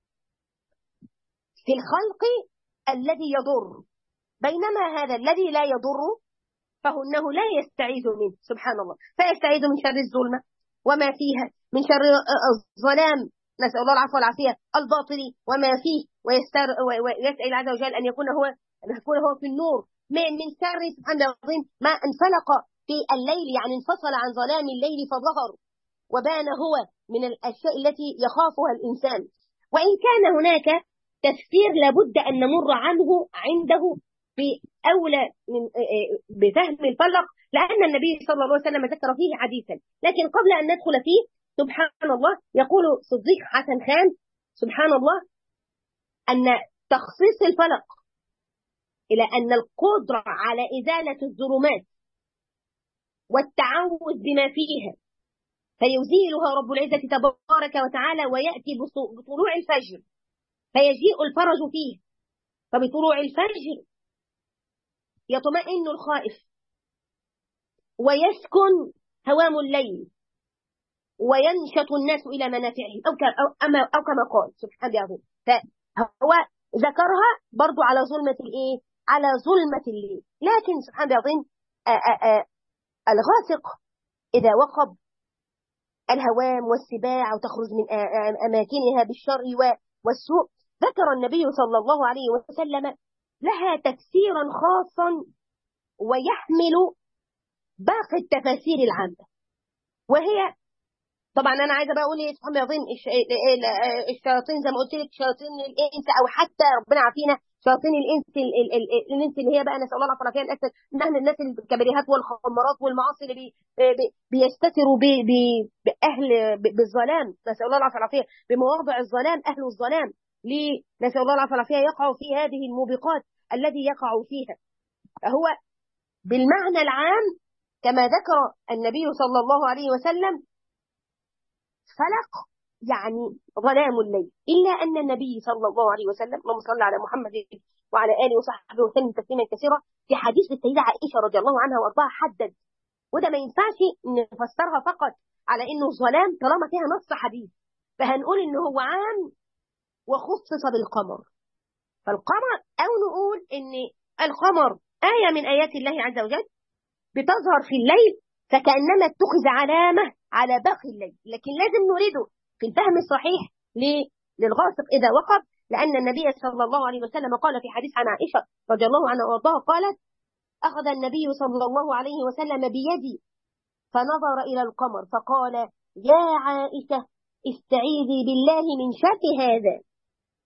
في الخلق الذي يضر، بينما هذا الذي لا يضر فهو أنه لا يستعيذ منه سبحان الله. فيستعيذ من شر الظلمة وما فيها، من شر الظلام نسأل الله العفو والعافية الباطل وما فيه، ويسأل عز وجل أن يكون هو أن يكون هو في النور، من من شر سبحان الله ما انفلق في الليل، يعني انفصل عن ظلام الليل فظهر وبان هو من الأشياء التي يخافها الإنسان. وإن كان هناك تفسير لابد أن نمر عنه عنده في أولى من بفهم الفلق، لأن النبي صلى الله عليه وسلم ذكر فيه حديثا. لكن قبل أن ندخل فيه سبحان الله يقول صديق حسن خان سبحان الله أن تخصيص الفلق إلى أن القدرة على إزالة الظلمات والتعوذ بما فيها فيزيلها رب العزة تبارك وتعالى، ويأتي بطلوع الفجر فيجيء الفرج فيه. فبطلوع الفجر يطمئن الخائف ويسكن هوام الليل وينشط الناس إلى منافعهم، أو أو كما قال سبحانه وتعالى. فهو ذكرها برضو على ظلمة الإيه؟ على ظلمة الليل. لكن سبحانه وتعالى الغاسق إذا وقب الهوام والسباع وتخرج من أماكنها بالشر والسوء، ذكر النبي صلى الله عليه وسلم لها تفسيرا خاصا ويحمل باقي التفاسير العامة. وهي طبعا أنا عايزة بقى أقول إيه سبحان الله العظيم الشياطين زي ما قلت لك، شياطين الإنس أو حتى ربنا عافينا شياطين الإنس الإنس اللي هي بقى نسأل الله العافية والعافية الأكثر نحن الناس الكبريهات والخمرات والمعاصي اللي بي بي بيستتروا بأهل بالظلام نسأل الله العافية والعافية، بمواضع الظلام أهل الظلام ليه نسأل الله العافية والعافية يقعوا في هذه الموبقات الذي يقعوا فيها. فهو بالمعنى العام كما ذكر النبي صلى الله عليه وسلم فلق يعني ظلام الليل، إلا أن النبي صلى الله عليه وسلم اللهم صل على محمد وعلى آله وصحبه وسلم تسليما كثيرا في حديث السيدة عائشة رضي الله عنها وارضاها حدد، وده ما ينفعش نفسرها فقط على إنه ظلام طالما فيها نص حديث، فهنقول إنه هو عام وخصص بالقمر. فالقمر أو نقول إن القمر آية من آيات الله عز وجل بتظهر في الليل فكأنما اتخذ علامة على باقي الليل، لكن لازم نريده في الفهم الصحيح للغاسق إذا وقب، لأن النبي صلى الله عليه وسلم قال في حديث عن عائشة رضي الله عنها وارضاها قالت أخذ النبي صلى الله عليه وسلم بيدي فنظر إلى القمر فقال يا عائشة استعيذي بالله من شر هذا،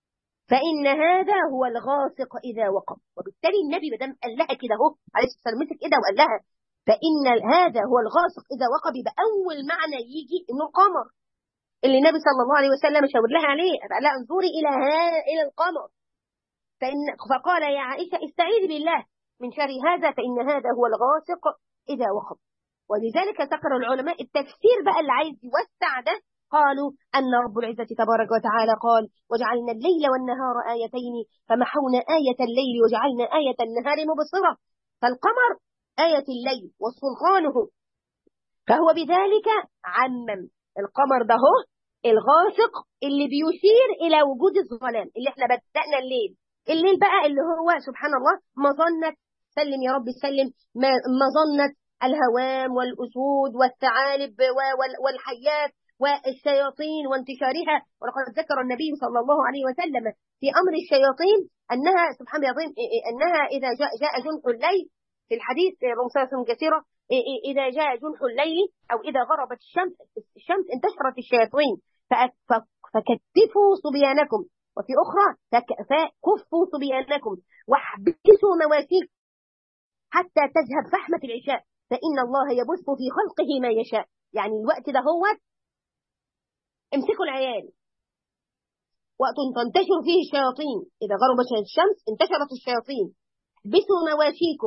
فإن هذا هو الغاسق إذا وقب. وبالتالي النبي بدم قال لها كده اهو عليه الصلاة والسلام، مسك كده وقال لها فإن هذا هو الغاسق إذا وقب، يبقى أول معنى يجي إنه القمر اللي النبي صلى الله عليه وسلم شاور لها عليه، قال لها انظري إلى هذا إلى القمر. فإن فقال يا عائشة استعيذي بالله من شر هذا فإن هذا هو الغاسق إذا وقب. ولذلك ذكر العلماء التفسير بقى اللي عايز يوسع ده، قالوا أن رب العزة تبارك وتعالى قال وجعلنا الليل والنهار آيتين فمحونا آية الليل وجعلنا آية النهار مبصرة. فالقمر آية الليل وسلطانه، فهو بذلك عمم. القمر ده هو الغاسق اللي بيشير إلى وجود الظلام اللي احنا بدأنا الليل. الليل بقى اللي هو سبحان الله مظنة، سلم يا رب سلم، مظنة الهوام والأسود والثعالب والحيات والشياطين وانتشارها. ولقد ذكر النبي صلى الله عليه وسلم في أمر الشياطين أنها سبحان الله أنها إذا جاء, جاء جنح الليل في الحديث رمساسة كثيرة، إذا جاء جنح الليل أو إذا غربت الشمس الشمس انتشرت الشياطين فكتفوا صبيانكم، وفي أخرى فكفوا صبيانكم واحبسوا مواسيكم حتى تذهب فحمة العشاء فإن الله يبث في خلقه ما يشاء. يعني الوقت ده هو امسكوا العيال، وقت تنتشر فيه الشياطين. إذا غربت الشمس انتشرت الشياطين. احبسوا مواشيكم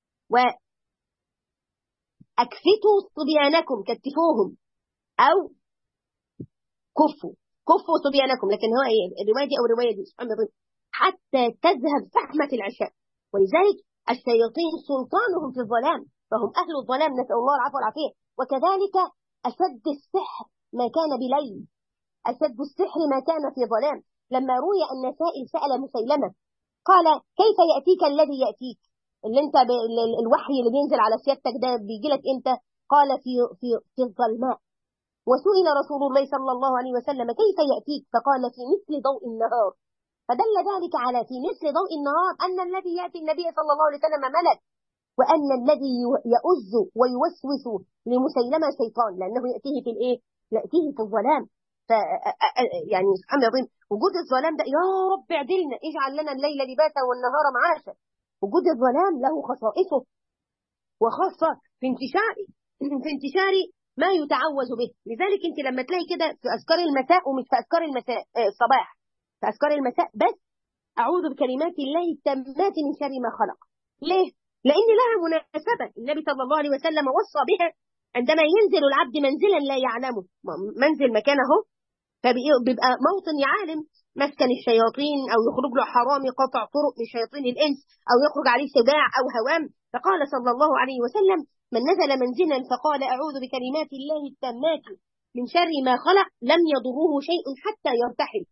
وأكفتوا صبيانكم، كتفوهم أو كفوا كفوا صبيانكم. لكن هو ايه الرواية دي أو الرواية دي سبحان الله حتى تذهب فحمة العشاء. ولذلك الشياطين سلطانهم في الظلام، فهم أهل الظلام، نسأل الله العفو والعافية. وكذلك أشد السحر ما كان بليل، أشد السحر ما كان في ظلام. لما روي أن سائل سأل مسيلمة قال كيف يأتيك الذي يأتيك، اللي انت ب... الوحي اللي بينزل على سيادتك ده بيجي لك امتى؟ قال في في في الظلماء. وسئل رسول الله صلى الله عليه وسلم كيف يأتيك، فقال في مثل ضوء النهار. فدل ذلك على في مثل ضوء النهار أن الذي يأتي النبي صلى الله عليه وسلم ملك، وأن الذي يؤز ويوسوس لمسيلمة شيطان، لأنه يأتيه في الإيه؟ يأتيه في الظلام. ف يعني سبحان الله وجود الظلام ده، يا رب اعدلنا اجعل لنا الليل لباسا والنهار معاشا. وجود الظلام له خصائصه، وخاصة في انتشار في انتشار ما يتعوذ به. لذلك انت لما تلاقي كده في أذكار المساء، ومش في أذكار المساء الصباح، في أذكار المساء بس أعوذ بكلمات الله التامات من شر ما خلق. ليه؟ لأن لها مناسبة. النبي صلى الله عليه وسلم وصى بها عندما ينزل العبد منزلا لا يعلمه، منزل مكانه فبيبقى موطن يعالم مسكن الشياطين، أو يخرج له حرامي قطع طرق من شياطين الإنس، أو يخرج عليه سباع أو هوام. فقال صلى الله عليه وسلم من نزل منزلا فقال أعوذ بكلمات الله التامات من شر ما خلق لم يضره شيء حتى يرتحل.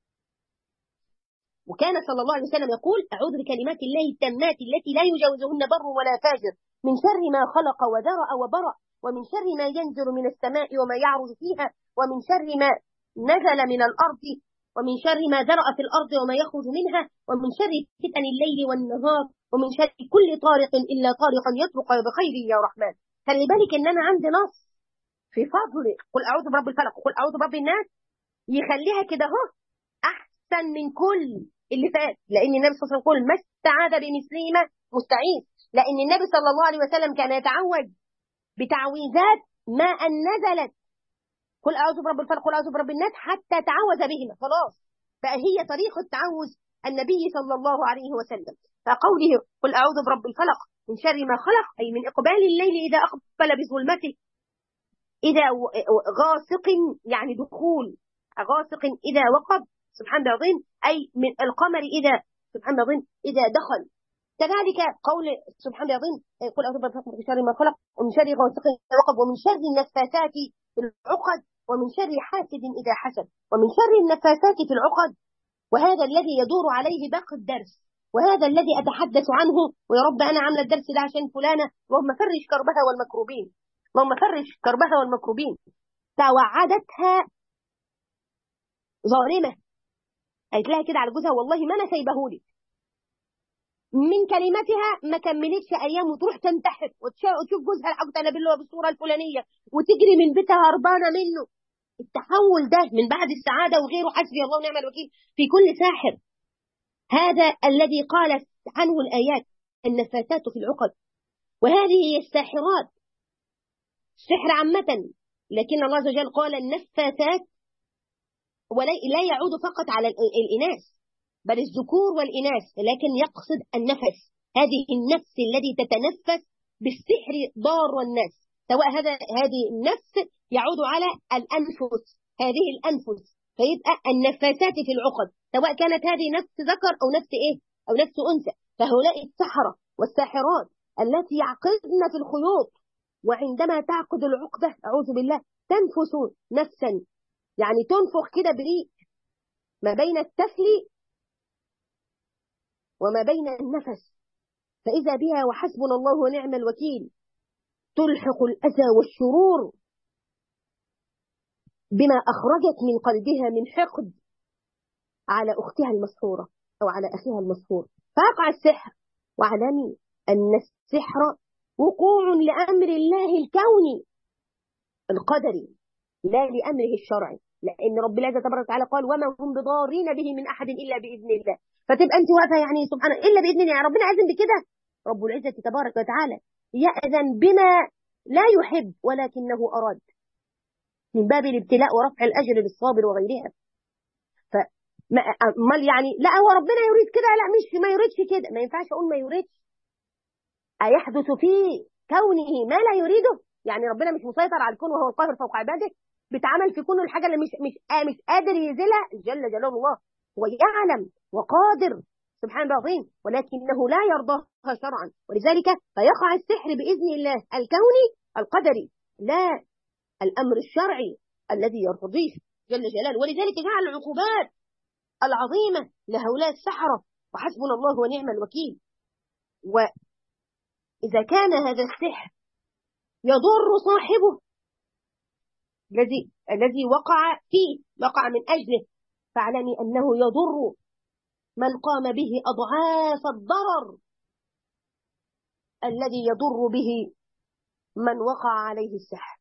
وكان صلى الله عليه وسلم يقول أعوذ بكلمات الله التامات التي لا يجاوزهن بر ولا فاجر من شر ما خلق وذرأ وبرأ، ومن شر ما ينزل من السماء وما يعرج فيها، ومن شر ما نزل من الأرض، ومن شر ما ذرأ في الأرض وما يخرج منها، ومن شر فتن الليل والنهار، ومن شر كل طارق إلا طارقا يطرق بخير يا رحمن. خلي بالك إن أنا عندي نص في فضل قل أعوذ برب الفلق وقل أعوذ برب الناس يخليها كده اهو أحسن من كل اللي فات. لأن النبي صلى الله عليه وسلم يقول ما استعاذ بمثلهما مستعيذ، لأن النبي صلى الله عليه وسلم كان يتعوذ بتعويذات ما أن نزلت قل أعوذ برب الفلق قل أعوذ برب الناس حتى تعوذ بهما، خلاص فهي طريقة تعوذ النبي صلى الله عليه وسلم. فقوله قل أعوذ برب الفلق من شر ما خلق أي من إقبال الليل إذا أقبل بظلمته، إذا غاسق يعني دخول، غاسق إذا وقب سبحان الله العظيم، أي من القمر إذا سبحان الله العظيم إذا دخل. كذلك قول سبحان الله العظيم قل أعوذ برب الفلق من شر ما خلق ومن شر غاسق إذا وقب ومن شر النفاثات في العقد ومن شر حاسد إذا حسد، ومن شر النفاثات في العقد. وهذا الذي يدور عليه باقي الدرس، وهذا الذي أتحدث عنه. ويا رب أنا عامله الدرس ده عشان فلانة، اللهم فرج كربها والمكروبين، اللهم فرج كربها والمكروبين. توعدتها ظالمة، قالت لها كده على جوزها والله ما أنا سايبهولك، من كلمتها ما كملتش أيام وتروح تنتحر وتشوف جوزها الحق أنا بالله بالصورة الفلانية وتجري من بيتها هربانة منه. التحول ده من بعد السعادة وغيره حسبي الله ونعم الوكيل في كل ساحر. هذا الذي قالت عنه الآيات النفاثات في العقد، وهذه هي الساحرات، السحر عامة، لكن الله عز وجل قال النفاثات، ولا يعود فقط على الإناث بل الذكور والإناث، لكن يقصد النفس، هذه النفس التي تتنفس بالسحر ضار الناس، سواء هذا هذه النفس يعود على الأنفس، هذه الأنفس، فيبقى النفاسات في العقد، سواء كانت هذه نفس ذكر أو نفس إيه أو نفس أنثى. فهؤلاء السحرة والساحرات التي يعقدن في الخيوط، وعندما تعقد العقدة أعوذ بالله تنفس نفسا، يعني تنفخ كده بريق ما بين التفل وما بين النفس، فإذا بها وحسبنا الله ونعم الوكيل تلحق الأذى والشرور بما أخرجت من قلبها من حقد على أختها المسحورة أو على أخيها المسحور، فيقع السحر. واعلمي أن السحر وقوع لأمر الله الكوني القدري لا لأمره الشرعي، لأن رب العزة تبارك وتعالى قال وما هم بضارين به من أحد إلا بإذن الله. فتبقى أنت واقفة يعني سبحانه إلا بإذن الله، يعني ربنا أذن بكده، رب العزة تبارك وتعالى يأذن بما لا يحب ولكنه أراد، من باب الابتلاء ورفع الأجر للصابر وغيرها. فما يعني لا هو ربنا يريد كده، لا مش ما يريدش كده، ما ينفعش أقول ما يريدش. أيحدث في كونه ما لا يريده؟ يعني ربنا مش مسيطر على الكون وهو القاهر فوق عباده، بتعمل في كونه الحاجة اللي مش مش آه مش قادر يزيلها، جل جلاله الله هو يعلم وقادر سبحانه العظيم، ولكنه لا يرضاها شرعا، ولذلك فيقع السحر بإذن الله الكوني القدري لا الأمر الشرعي الذي يرتضيه جل جلاله. ولذلك جعل العقوبات العظيمة لهؤلاء السحرة، وحسبنا الله ونعم الوكيل. وإذا كان هذا السحر يضر صاحبه الذي الذي وقع فيه وقع من أجله، فاعلمي أنه يضر من قام به أضعاف الضرر الذي يضر به من وقع عليه السحر،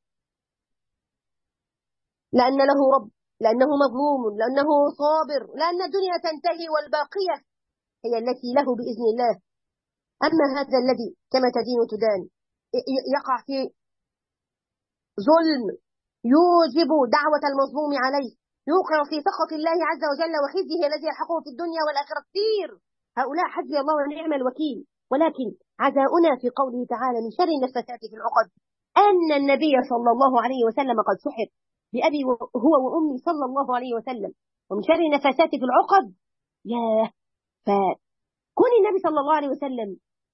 لأن له رب، لأنه مظلوم، لأنه صابر، لأن الدنيا تنتهي والباقية هي التي له بإذن الله. أما هذا الذي كما تدين تدان يقع في ظلم يوجب دعوة المظلوم عليه، يوقع في سخط الله عز وجل وخزيه الذي يلحقه في الدنيا والآخرة كثير. هؤلاء حسبي الله ونعم الوكيل. ولكن عزاؤنا في قوله تعالى من شر النفاثات في العقد أن النبي صلى الله عليه وسلم قد سحر بأبي هو وأمي صلى الله عليه وسلم، ومن شر النفاثات في العقد ياه. فكون النبي صلى الله عليه وسلم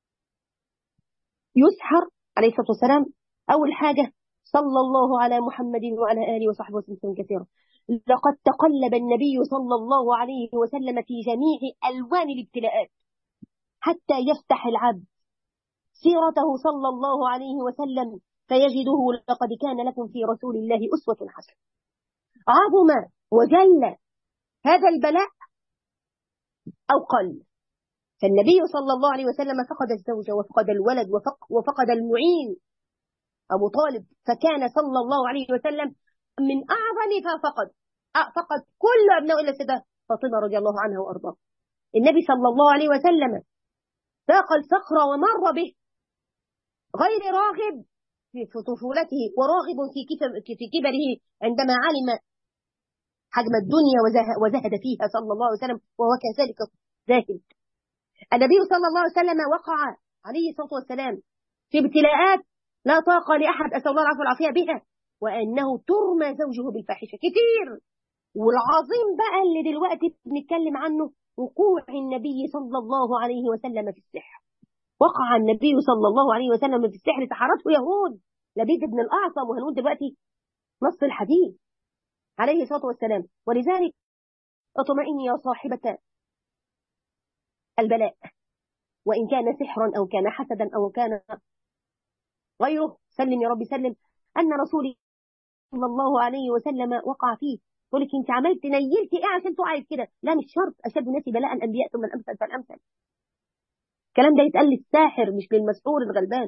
يسحر عليه الصلاة والسلام، أول حاجة صلى الله على محمد وعلى آله وصحبه وسلم كثيرا، لقد تقلب النبي صلى الله عليه وسلم في جميع ألوان الابتلاءات حتى يفتح العبد سيرته صلى الله عليه وسلم فيجده لقد كان لكم في رسول الله أسوة حسنة. عظم وجل هذا البلاء أو قل، فالنبي صلى الله عليه وسلم فقد الزوجة وفقد الولد وفقد المعين أبو طالب، فكان صلى الله عليه وسلم من أعظم ففقد فقد كل أبناء إلا سيدة فاطمة رضي الله عنها وأرضاها. النبي صلى الله عليه وسلم ذاق الصخر ومر به غير راغب في طفولته وراغب في في كبره عندما علم حجم الدنيا وزهد فيها صلى الله عليه وسلم، وهو كذلك زاهد. النبي صلى الله عليه وسلم وقع عليه الصلاة والسلام في ابتلاءات لا طاقة لأحد أسأل الله العفو والعافية بها، وأنه ترمى زوجه بالفاحشة كتير. والعظيم بقى اللي دلوقتي بنتكلم عنه وقوع النبي صلى الله عليه وسلم في السحر. وقع النبي صلى الله عليه وسلم في السحر، سحرته يهود لبيد بن الأعصم، وهنقول دلوقتي نص الحديث عليه الصلاة والسلام. ولذلك اطمئني يا صاحبة البلاء، وإن كان سحرا أو كان حسدا أو كان غيره، سلم يا رب سلم أن رسولي صلى الله عليه وسلم وقع فيه. تقول لك انت عملت نيلتي ايه عشان تقعي في كده؟ لا مش شرط، اشد الناس بلاء الانبياء ثم الامثل فالامثل. الكلام ده يتقال للساحر مش للمسحور الغلبان.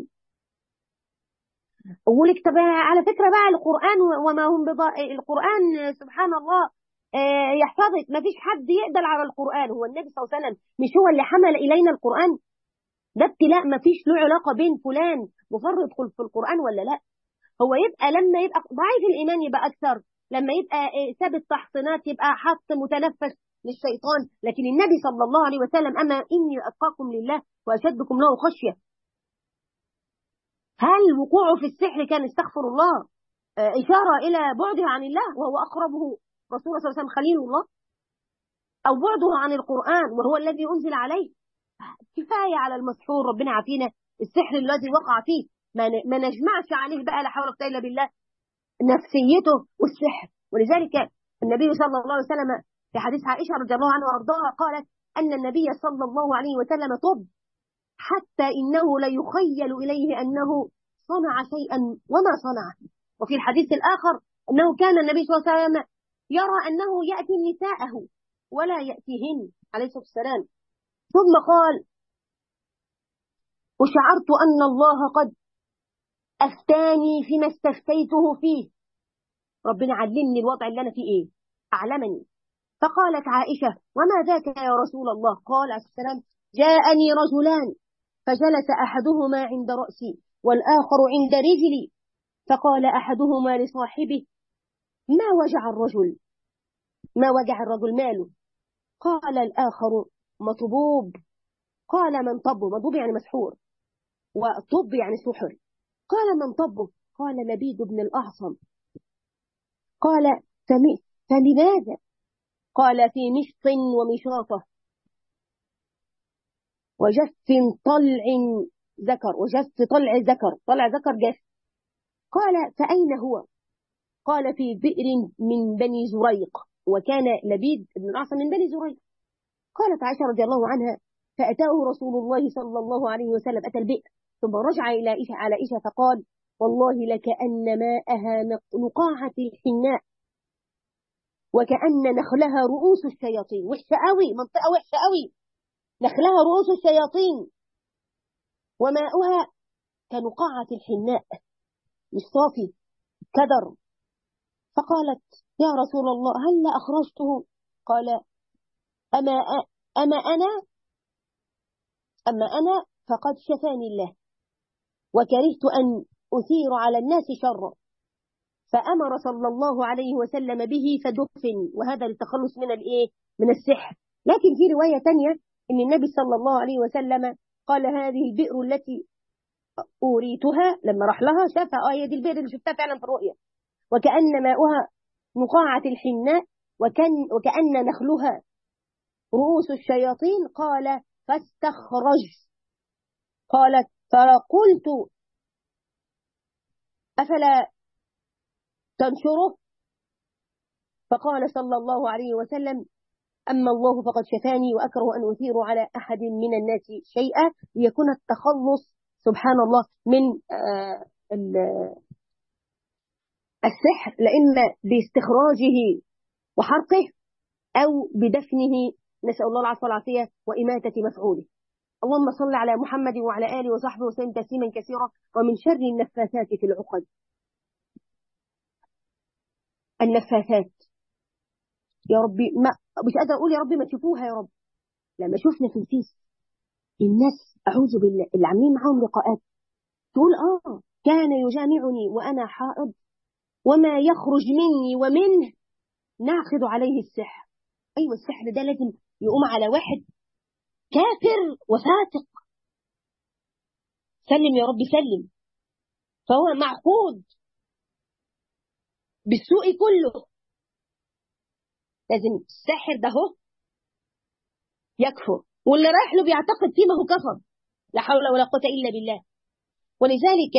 اقول لك طب على فكره بقى القران وما هم بضاء القران سبحان الله آه يحفظك، ما فيش حد يقدر على القرآن. هو النبي صلى الله عليه وسلم مش هو اللي حمل إلينا القرآن؟ ده ابتلاء، ما فيش له علاقة بين فلان مفرط في القرآن ولا لا. هو يبقى لما يبقى ضعيف الإيمان يبقى أكثر، لما يبقى ثابت تحصينات يبقى حط متنفس للشيطان. لكن النبي صلى الله عليه وسلم أما إني أتقاكم لله وأشدكم له خشية. هل وقوعه في السحر كان استغفر الله إشارة إلى بعده عن الله وهو أقربه رسول الله صلى الله عليه وسلم خليل الله، أو بعده عن القرآن وهو الذي أنزل عليه؟ كفاية على المسحور، ربنا عافينا السحر الذي وقع فيه، ما نجمعش عليه بقى لا حول ولا قوة إلا بالله نفسيته والسحر. ولذلك النبي صلى الله عليه وسلم في حديث عائشة رضي الله عنها وارضاها قالت أن النبي صلى الله عليه وسلم طب حتى إنه ليخيل إليه أنه صنع شيئا وما صنع. وفي الحديث الآخر أنه كان النبي صلى الله عليه وسلم يرى أنه يأتي نساءه ولا يأتيهن عليه الصلاة والسلام. ثم قال وشعرت أن الله قد أفتاني فيما استفتيته فيه، ربنا علمني الوضع اللي أنا فيه إيه، أعلمني. فقالت عائشة وما ذاك يا رسول الله؟ قال عليه السلام جاءني رجلان فجلس أحدهما عند رأسي والآخر عند رجلي، فقال أحدهما لصاحبه ما وجع الرجل؟ ما وجع الرجل ماله؟ قال الآخر مطبوب. قال من طبه؟ مطبوب يعني مسحور، وطب يعني سحر. قال من طبه؟ قال لبيد بن الأعصم. قال فلماذا؟ قال في مشط ومشاطة وجف طلع ذكر، وجف طلع ذكر، طلع ذكر جف. قال فأين هو؟ قال في بئر من بني زريق، وكان لبيد بن الأعصم من بني زريق. قالت عائشة رضي الله عنها فأتاه رسول الله صلى الله عليه وسلم، أتى البئر ثم رجع إلى عائشة على عائشة فقال والله لكأن ماءها نقاعة الحناء وكأن نخلها رؤوس الشياطين. وحشة قوي، منطقة وحشة قوي، نخلها رؤوس الشياطين وماؤها كنقاعة الحناء مش صافي كدر. فقالت يا رسول الله هل أخرجته؟ قال أما, أما أنا أما أنا فقد شفاني الله وكرهت أن أثير على الناس شرا، فأمر صلى الله عليه وسلم به فدفن، وهذا للتخلص من الإيه؟ من السحر. لكن في رواية تانية إن النبي صلى الله عليه وسلم قال هذه البئر التي أوريتها، لما راح لها شافها آه هي دي البئر اللي شفتها فعلا في الرؤيا، وكأن ماؤها نقاعة الحناء وكان وكأن نخلها رؤوس الشياطين. قال فاستخرج. قالت فقلت أفلا تنشره؟ فقال صلى الله عليه وسلم أما الله فقد شفاني وأكره أن أثير على أحد من الناس شيئا ليكون التخلص سبحان الله من آه السحر، لإما باستخراجه وحرقه أو بدفنه، نسأل الله العفو والعافية وإماتة مفعوله. اللهم صل على محمد وعلى آله وصحبه وسلم تسليما كثيرا. ومن شر النفاثات في العقد، النفاثات يا ربي ما مش قادر أقول يا ربي ما تشوفوها يا رب. لما شفنا في الفيس الناس أعوذ بالله اللي عاملين معاهم لقاءات تقول آه كان يجامعني وأنا حائض وما يخرج مني ومنه ناخذ عليه السحر. أيوة السحر ده لازم يقوم على واحد كافر وفاتق، سلم يا رب سلم، فهو معقود بالسوء كله. لازم الساحر ده هو يكفر، واللي رايح له بيعتقد فيه ما هو كفر، لا حول ولا قوة إلا بالله. ولذلك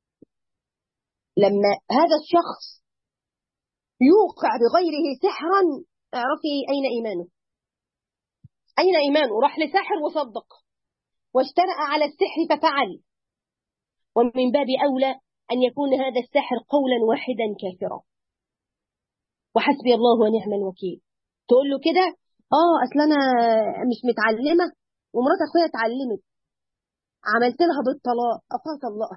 لما هذا الشخص يوقع بغيره سحرا اعرفي أين إيمانه، أين إيمانه؟ راح لساحر وصدق واشترأ على السحر ففعل، ومن باب أولى أن يكون هذا السحر قولا واحدا كافرا. وحسبي الله ونعم الوكيل. تقول له كده اه اصل انا مش متعلمه ومرات اخويا اتعلمت، عملت لها بالطلاق اقاط الله،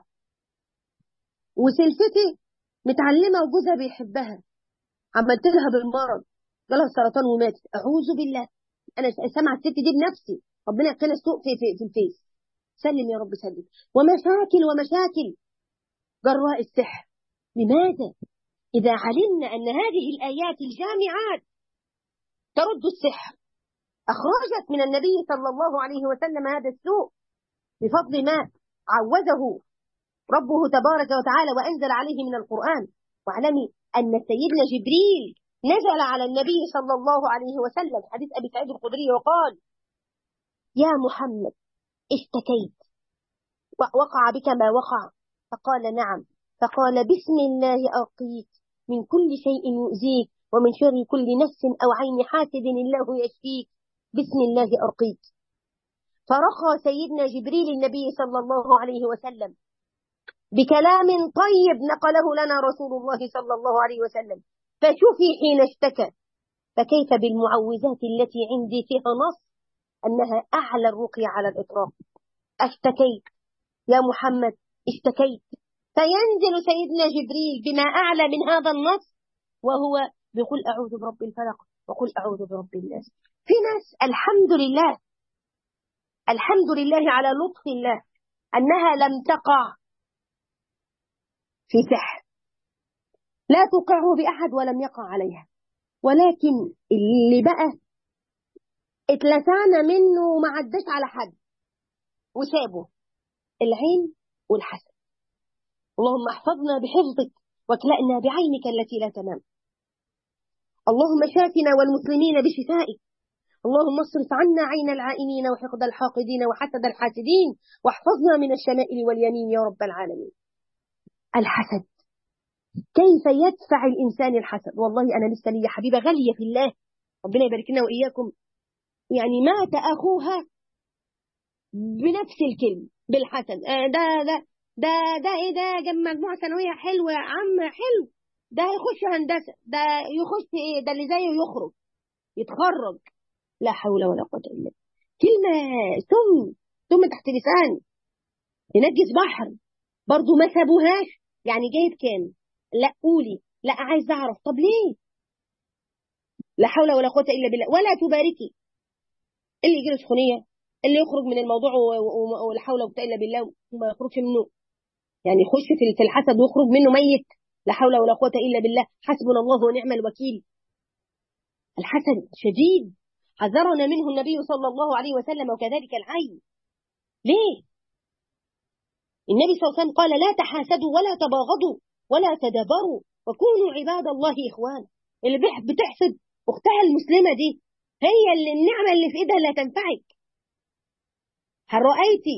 وسلفتي متعلمه وجوزها بيحبها عملت لها بالمرض، جالها السرطان وماتت، اعوذ بالله. انا سامعه الست دي بنفسي، ربنا يقينا السوء في, في, في الفيس. سلم يا رب سلم. ومشاكل ومشاكل جراء السحر. لماذا؟ إذا علمنا أن هذه الآيات الجامعات ترد السحر، أخرجت من النبي صلى الله عليه وسلم هذا السوء بفضل ما عوزه ربه تبارك وتعالى وأنزل عليه من القرآن. واعلمي أن سيدنا جبريل نزل على النبي صلى الله عليه وسلم، حديث أبي سعيد الخدري، وقال: يا محمد اشتكيت، وقع بك ما وقع؟ فقال: نعم. فقال: بسم الله أرقيك من كل شيء يؤذيك، ومن شر كل نفس أو عين حاسد الله يشفيك، بسم الله أرقيك. فرقى سيدنا جبريل النبي صلى الله عليه وسلم بكلام طيب نقله لنا رسول الله صلى الله عليه وسلم، فشفي حين اشتكى. فكيف بالمعوذات التي عندي فيها نص أنها أعلى الرقية على الإطلاق؟ اشتكيت يا محمد، اشتكيت، فينزل سيدنا جبريل بما أعلى من هذا النص، وهو بيقول أعوذ برب الفلق وقل أعوذ برب الناس. في ناس الحمد لله، الحمد لله على لطف الله أنها لم تقع في سحر، لا توقعه بأحد ولم يقع عليها، ولكن اللي بقى اتلسعنا منه وما عداش على حد وسابه العين والحسد. اللهم احفظنا بحفظك واكلأنا بعينك التي لا تنام. اللهم شافنا والمسلمين بشفائك. اللهم اصرف عنا عين العائنين وحقد الحاقدين وحسد الحاسدين، واحفظنا من الشمائل واليمين يا رب العالمين. الحسد، كيف يدفع الإنسان الحسد؟ والله أنا لسه لي حبيبة غالية في الله، ربنا يبارك لنا وإياكم، يعني مات أخوها بنفس الكلمة، بالحسد. آه ده ده ده ده إيه ده؟ جاب مجموعة ثانوية حلوة يا عم، حلو، ده هيخش هندسة، ده يخش إيه، ده اللي زيه يخرج يتخرج. لا حول ولا قوة إلا بالله. كلمة ثم ثم تحت لساني ينجس بحر، برضو ما سابوهاش. يعني جايب كام؟ لا قولي، لا عايز أعرف، طب ليه؟ لا حول ولا قوة إلا بالله. ولا تباركي اللي يجيله سخونية، اللي يخرج من الموضوع ولا حول ولا قوة إلا بالله وما يخرجش منه، يعني يخش في الحسد ويخرج منه ميت، لا حول ولا قوة إلا بالله. حسبنا الله ونعم الوكيل. الحسد شديد، حذرنا منه النبي صلى الله عليه وسلم، وكذلك العين. ليه؟ النبي صلى الله عليه وسلم قال: لا تحاسدوا ولا تباغضوا ولا تدابروا وكونوا عباد الله إخوان. اللي بتحسد أختها المسلمة دي هي اللي النعمة اللي في إيدها اللي هتنفعك. هل رأيتي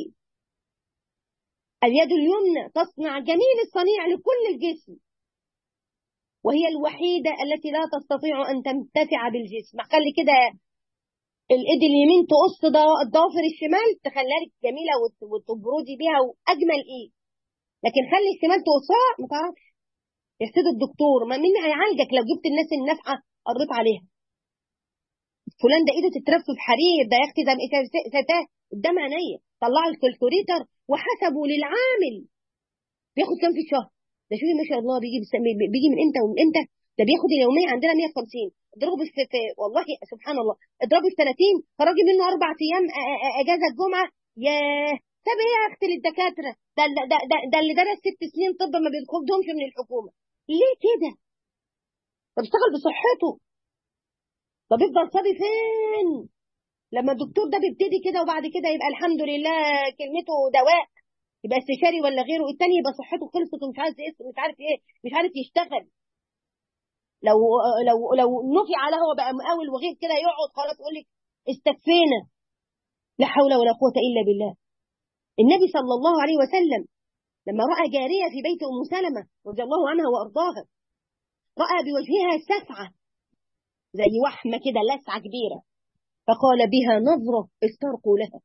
اليد اليمنى تصنع جميل الصنيع لكل الجسم، وهي الوحيدة التي لا تستطيع أن تنتفع بالجسم. خلي كده الإيد اليمين تقص ضوافر الشمال تخليها لك جميلة وتبردي بيها وأجمل إيد، لكن خلي الشمال تقصها ما تعرفش. يحسد الدكتور، ما مين هيعالجك لو جبت الناس النافعة قريت عليها؟ فلان ده ايده تترف في حرير، ده يا اختي ده ستاه قدام عينيا. طلعوا الكالكوليتر وحسبوا للعامل بياخد كام في الشهر. ده شوفي ما شاء الله بيجي بيجي من امتى ومن امتى. ده بياخد اليوميه عندنا مية وخمسين، اضربه في والله سبحان الله اضربه في ثلاثين، خرجي منه اربع ايام اجازه الجمعه. ياه، طب ايه يا اختي للدكاتره؟ ده ده ده, ده, ده اللي درس ست سنين طب ما بياخدهمش من الحكومه. ليه كده؟ ده بيشتغل بصحته، طب يفضل صبي فين لما الدكتور ده بيبتدي كده وبعد كده يبقى الحمد لله كلمته دواء، يبقى استشاري ولا غيره، التاني يبقى صحته خلصت ومش عارف ايه مش عارف ايه مش عارف يشتغل. لو لو لو نفي على هو بقى مقاول وغير كده يقعد خلاص يقول لك استكفينا. لا حول ولا قوة إلا بالله. النبي صلى الله عليه وسلم لما رأى جارية في بيت أم سلمة رضي الله عنها وأرضاها، رأى بوجهها سفعة زي وحمة كده لسعة كبيرة، فقال: بها نظرة استرقوا لها.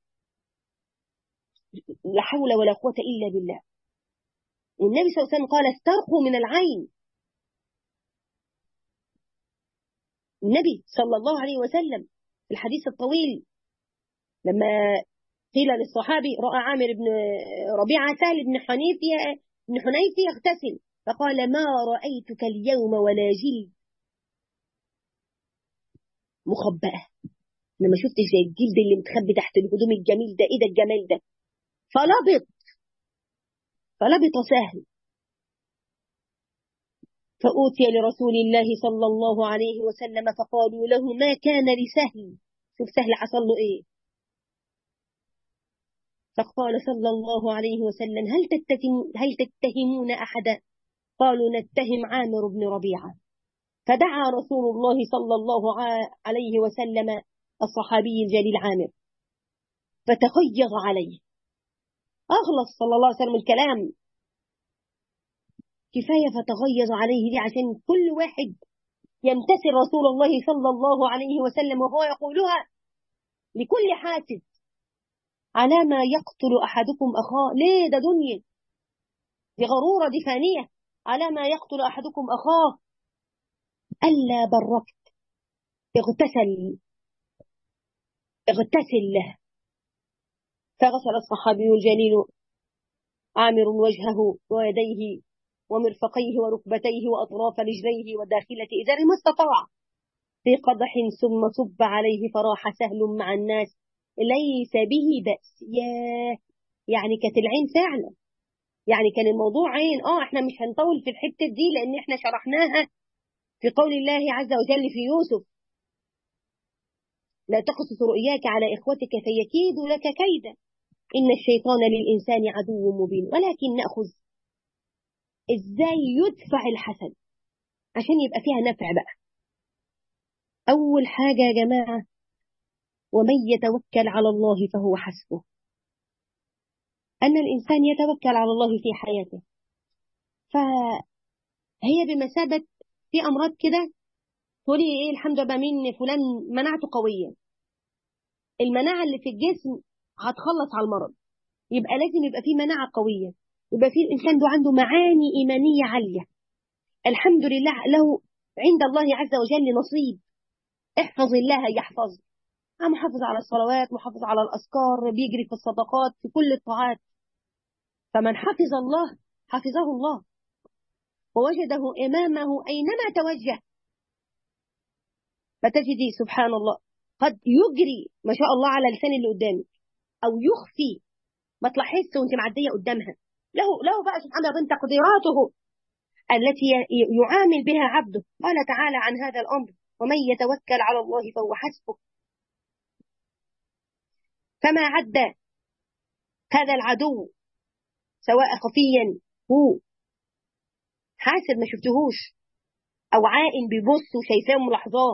لا حول ولا قوة إلا بالله. والنبي صلى الله عليه وسلم قال: استرقوا من العين. النبي صلى الله عليه وسلم في الحديث الطويل لما قيل للصحابي رأى عامر بن ربيعة سهل بن حنيف بن حنيف يغتسل، فقال: ما رأيتك اليوم ولا جلد مخبأة. أنا ما شفتش زي الجلد اللي متخبي تحت الهدوم الجميل ده. إيه ده الجمال ده؟ فلبط فلبط سهل، فأوتي لرسول الله صلى الله عليه وسلم فقالوا له ما كان لسهل. شوف سهل حصل له إيه. فقال صلى الله عليه وسلم هل تتهم هل تتهمون أحدا؟ قالوا نتهم عامر بن ربيعة. فدعا رسول الله صلى الله عليه وسلم الصحابي الجليل عامر فتغيظ عليه. أخلص صلى الله عليه وسلم الكلام كفاية، فتغيظ عليه دي عشان كل واحد يمتثل رسول الله صلى الله عليه وسلم وهو يقولها لكل حاسد. على ما يقتل أحدكم أخاه؟ ليه؟ ده دنيا، دي غرورة، دي فانية. على ما يقتل أحدكم أخاه ألا بركت. اغتسل اغتسل له. فغسل الصحابي الجليل عامر وجهه ويديه ومرفقيه وركبتيه وأطراف رجليه وداخلة إزاره ما استطاع في قدح، ثم صب عليه فراح سهل مع الناس ليس به بأس. ياه، يعني كانت العين فعلا، يعني كان الموضوع عين. اه احنا مش هنطول في الحتة دي لأن احنا شرحناها في قول الله عز وجل في يوسف لا تقصص رؤياك على إخوتك فيكيدوا لك كيدا إن الشيطان للإنسان عدو مبين. ولكن نأخذ إزاي يدفع الحسد عشان يبقى فيها نفع بقى. أول حاجة يا جماعة ومن يتوكل على الله فهو حسبه. أن الإنسان يتوكل على الله في حياته، فهي بمثابة في أمراض كده تقولي إيه الحمد لله مين فلان مناعته قوية. المناعة اللي في الجسم هتخلص على المرض، يبقى لازم يبقى فيه مناعة قوية، يبقى فيه الإنسان ده عنده معاني إيمانية عالية. الحمد لله له عند الله عز وجل نصيب. احفظ الله يحفظك. محافظ على الصلوات، محافظ على الأذكار، بيجري في الصدقات، في كل الطاعات. فمن حفظ الله حفظه الله ووجده إمامه أينما توجه. فتجدي سبحان الله قد يجري ما شاء الله على لسان اللي قدامك أو يخفي ما تلاحظش وانت معدية قدامها. له له بقى سبحانه من تقديراته التي يعامل بها عبده. قال تعالى عن هذا الأمر ومن يتوكل على الله فهو حسبه. فما عد هذا العدو سواء خفيا هو حاسد ما شفتهوش أو عائن بيبص وشايفاه ملاحظاه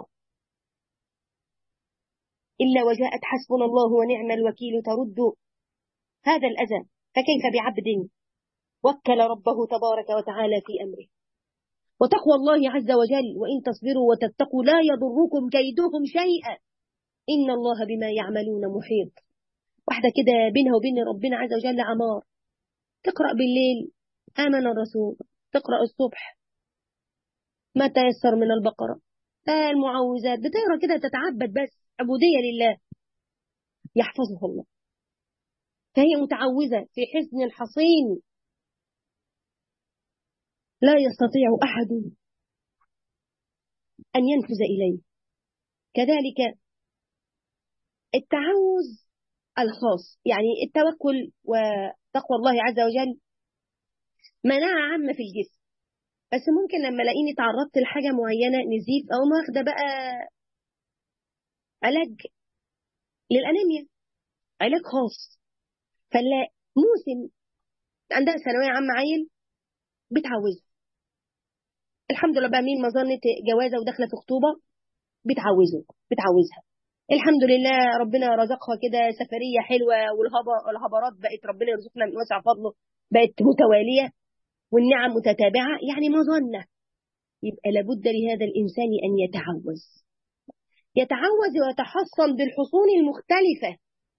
إلا وجاءت حسبنا الله ونعم الوكيل ترد هذا الأذى. فكيف بعبد وكل ربه تبارك وتعالى في أمره. وتقوى الله عز وجل وإن تصبروا وتتقوا لا يضركم كيدهم شيئا إن الله بما يعملون محيط. واحدة كده بينها وبين ربنا عز وجل عمار، تقرأ بالليل آمن الرسول، تقرأ الصبح ما تيسر من البقرة، المعوذات، بتقرأ كده تتعبد بس عبودية لله يحفظه الله. فهي متعوذة في حصن الحصين لا يستطيع أحد أن ينفذ إليه. كذلك التعوذ الخاص، يعني التوكل وتقوى الله عز وجل مناعة عامة في الجسم، بس ممكن لما لاقيني تعرضت لحاجة معينة نزيف أو ماخدة بقى علاج للأنيميا، علاج خاص. فلا موسم عندها ثانوية عامة عيل بتعوزه، الحمد لله بقى مين مظنة جوازة وداخلة في خطوبة بتعوزه بتعوزها. الحمد لله ربنا رزقها كده سفرية حلوة والهبرات بقت ربنا يرزقنا من واسع فضله بقت متوالية والنعم متتابعة، يعني مظنة. يبقى لابد لهذا الإنسان أن يتعوز يتعوز ويتحصن بالحصون المختلفة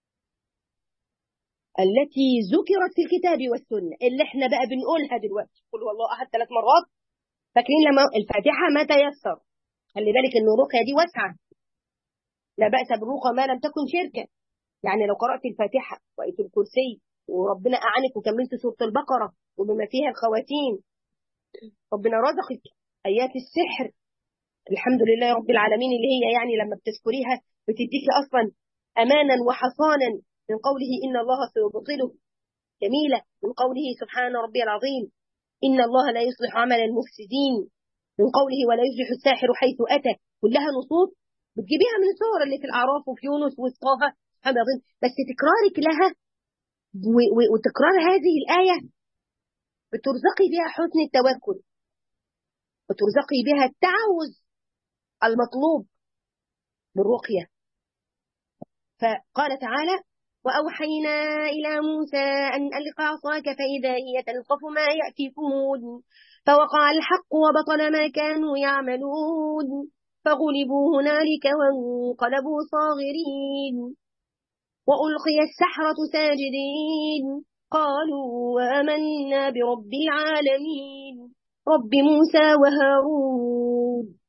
التي ذكرت في الكتاب والسنة اللي احنا بقى بنقولها دلوقتي. قل هو الله أحد ثلاث مرات، فاكرين لما الفاتحة ما تيسر. خلي بالك ان الرقية دي واسعة، لا بأس بالرقى ما لم تكن شركة. يعني لو قرأت الفاتحة وآية الكرسي وربنا أعانك وكملت سورة البقرة وبما فيها الخواتيم، ربنا رزقك آيات السحر الحمد لله رب العالمين، اللي هي يعني لما بتذكريها بتديكي أصلا أمانا وحصانا من قوله إن الله سيبطله، جميلة من قوله سبحان ربي العظيم إن الله لا يصلح عمل المفسدين، من قوله ولا يفلح الساحر حيث أتى. كلها نصوص بتجيبيها من السور اللي في الأعراف وفي يونس وسطاها سبحان الله العظيم، بس تكرارك لها وتكرار هذه الآية بترزقي بها حسن التوكل، وترزقي بها التعوذ المطلوب بالرقية. فقال تعالى وأوحينا إلى موسى أن ألق عصاك فإذا هي تلقف ما يأفكون فوقع الحق وبطل ما كانوا يعملون فغلبوا هنالك وانقلبوا صاغرين وألقي السحرة ساجدين قالوا آمنا برب العالمين رب موسى وهارون.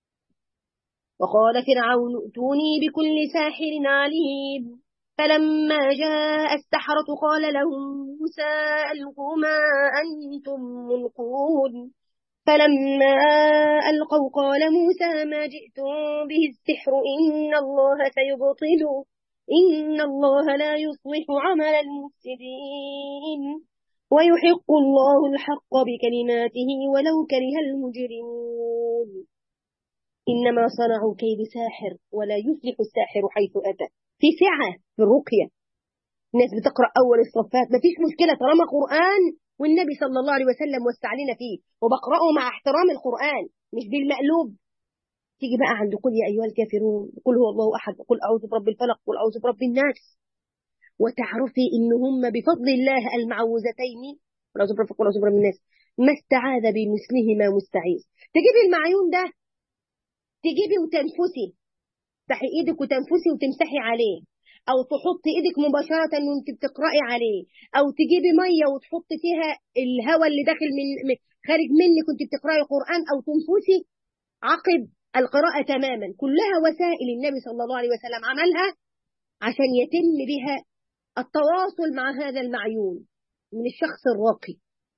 وقال فرعون ائتوني بكل ساحر عليم فلما جاء السحرة قال لهم موسى ألقوا ما أنتم ملقون فلما ألقوا قال موسى ما جئتم به السحر إن الله سيبطله إن الله لا يصلح عمل المفسدين ويحق الله الحق بكلماته ولو كره المجرمون إنما صنعوا كيد ساحر ولا يفلح الساحر حيث أتى. في سعة في الرقية، الناس بتقرأ أول الصفات مفيش مشكلة طالما قرآن والنبي صلى الله عليه وسلم وسع لنا فيه، وبقرأه مع احترام القرآن مش بالمقلوب. تيجي بقى عند قل يا أيها الكافرون قل هو الله أحد قل أعوذ برب الفلق قل أعوذ برب الناس، وتعرفي إن هم بفضل الله المعوذتين قل أعوذ برب الفلق قل أعوذ برب الناس ما استعاذ بمثلهما مستعيذ. تجيبي المعيون ده تجيبي وتنفسي، تفتحي ايدك وتنفسي وتمسحي عليه، او تحطي ايدك مباشره وانت بتقراي عليه، او تجيبي ميه وتحطي فيها الهواء اللي داخل من خارج منك وانت بتقراي قران، او تنفسي عقب القراءه تماما. كلها وسائل النبي صلى الله عليه وسلم عملها عشان يتم بها التواصل مع هذا المعيون من الشخص الراقي.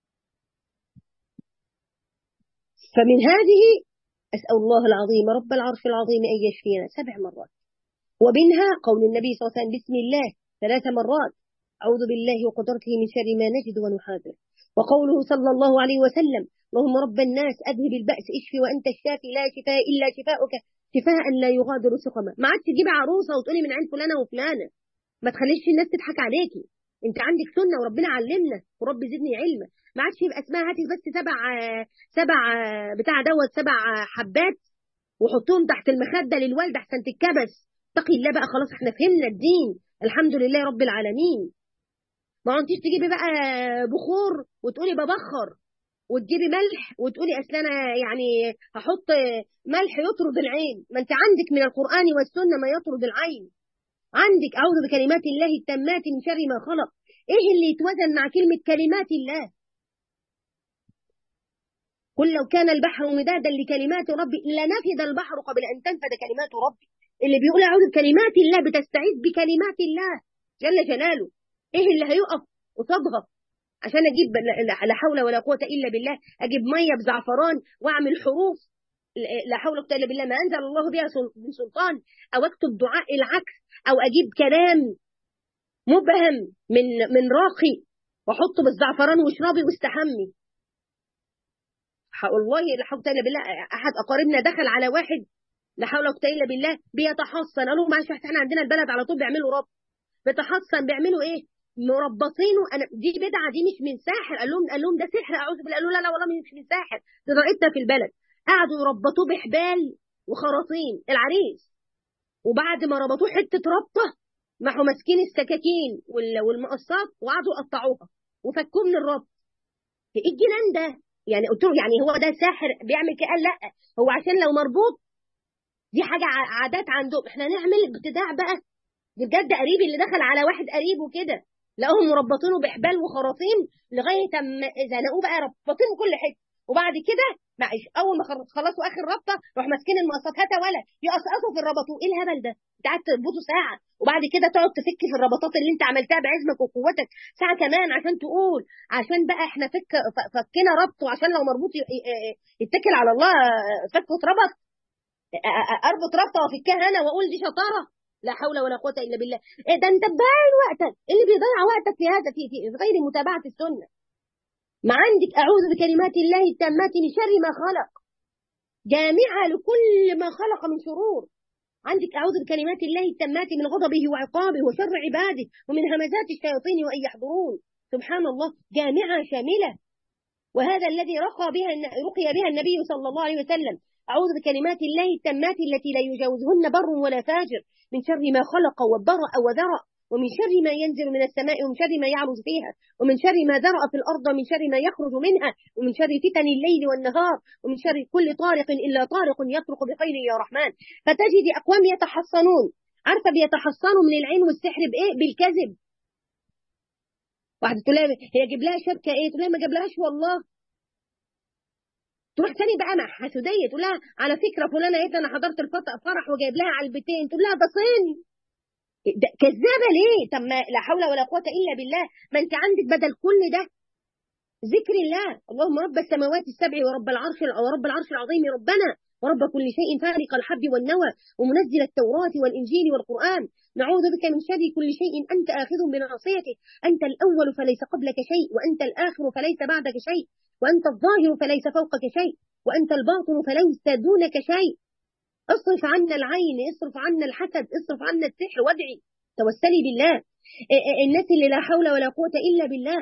فمن هذه أسأل الله العظيم رب العرش العظيم أن يشفينا سبع مرات، ومنها قول النبي صلى الله عليه وسلم بسم الله ثلاث مرات أعوذ بالله وقدرته من شر ما نجد ونحاذر، وقوله صلى الله عليه وسلم اللهم رب الناس أذهب البأس اشفي وأنت الشافي لا شفاء إلا شفاؤك شفاء لا يغادر سقما. ما عادش تجيبي عروسة وتقولي من عند فلانة وفلانة، ما تخليش الناس تضحك عليكي، انت عندك سنة وربنا علمنا ورب زدني علما. ما عادش يبقى اسمها هاتي بس سبع سبع بتاع دوت سبع حبات وحطهم تحت المخدة للوالدة احسن تتكبس. اتقي الله بقى، خلاص احنا فهمنا الدين الحمد لله رب العالمين. ما انتيش تجيبي بقى بخور وتقولي ببخر، وتجيبي ملح وتقولي اصل انا يعني هحط ملح يطرد العين. ما انت عندك من القرآن والسنة ما يطرد العين، عندك أعوذ بكلمات الله التامات من شر ما خلق. ايه اللي يتوزن مع كلمة كلمات الله؟ قل لو كان البحر مدادا لكلمات ربي لنفد البحر قبل أن تنفد كلمات ربي. اللي بيقول أعوذ بكلمات الله بتستعيذ بكلمات الله جل جلاله. ايه اللي هيقف قصادها عشان اجيب لا حول ولا قوة الا بالله، اجيب مية بزعفران واعمل حروف لا حول ولا قوة الا بالله ما انزل الله بها من سلطان، او اكتب دعاء العكس، او اجيب كلام مبهم من من راقي واحطه بالزعفران واشربي واستحمي. والله لا حول ولا قوة الا بالله، احد اقاربنا دخل على واحد لا حول ولا قوة الا بالله بيتحصن، قالوا معلش احنا عندنا البلد على طول بيعملوا ربط، بيتحصن بيعملوا ايه؟ مربطينه. انا دي بدعه، دي مش من ساحر. قال لهم قال لهم ده سحر اعوذ بالله. قالوا لا لا والله مش من ساحر، ده طريقتنا في البلد. قعدوا يربطوه بحبال وخراطيم العريس، وبعد ما ربطوه حته ربطه راحوا ماسكين السكاكين والمقصات وقعدوا يقطعوها وفكوه من الربط. ايه الجنان ده؟ يعني قلت له يعني هو ده ساحر بيعمل كده؟ قال لا، هو عشان لو مربوط دي حاجه عادات عندهم، احنا نعمل ابتداع بقى. بجد قريب اللي دخل على واحد قريبه كده لقوهم مربطينه بحبال وخراطيم لغايه اما زنقوه بقى ربطينه كل حته، وبعد كده معلش اول ما خلصوا اخر ربطه راح ماسكين المقصات هاتا ولا يقصقصوا في الربطوه. ايه الهبل ده؟ انت قاعد تربطه ساعه وبعد كده تقعد تفك في الربطات اللي انت عملتها بعزمك وقوتك ساعه كمان عشان تقول عشان بقى احنا فك فكنا ربطه عشان لو مربوط يتكل على الله فك واتربط. اربط ربطه وافكها انا واقول دي شطاره؟ لا حول ولا قوه الا بالله. إيه ده؟ انت تضيع وقتك، اللي بيضيع وقتك في هذا في, في غير متابعه السنه. ما عندك اعوذ بكلمات الله التامات من شر ما خلق، جامعه لكل ما خلق من شرور. عندك اعوذ بكلمات الله التامات من غضبه وعقابه وشر عباده ومن همزات الشياطين وان يحضرون. سبحان الله، جامعه شامله. وهذا الذي رقى بها رقي بها النبي صلى الله عليه وسلم. أعوذ بكلمات الله التامات التي لا يجاوزهن بر ولا فاجر من شر ما خلق وبرأ وذرأ، ومن شر ما ينزل من السماء، ومن شر ما يعرج فيها، ومن شر ما ذرأ في الأرض، ومن شر ما يخرج منها، ومن شر فتن الليل والنهار، ومن شر كل طارق إلا طارق يطرق بخير يا رحمن. فتجد أقوام يتحصنون. عارفة بيتحصنوا من العين والسحر بإيه؟ بالكذب. واحدة تقول لها هي جيب لها شبكة إيه؟ تقول لها ما جابلهاش والله. تروح تاني بقى مع حسوديه تقول لها على فكره فلانه قالت انا حضرت الفرح وجايب لها علبتين، تقول لها ده صيني. كذابه ليه؟ طب ما لا حول ولا قوه الا بالله. ما انت عندك بدل كل ده ذكر الله. اللهم رب السماوات السبع ورب العرش ورب العرش العظيم ربنا ورب كل شيء فارق الحب والنوى ومنزل التوراة والإنجيل والقرآن، نعوذ بك من شر كل شيء أنت آخذ بناصيته، أنت الأول فليس قبلك شيء، وأنت الآخر فليس بعدك شيء، وأنت الظاهر فليس فوقك شيء، وأنت الباطن فليس دونك شيء. اصرف عنا العين، اصرف عنا الحسد، اصرف عنا السحر، وادعي توسلي بالله. الناس اللي لا حول ولا قوة إلا بالله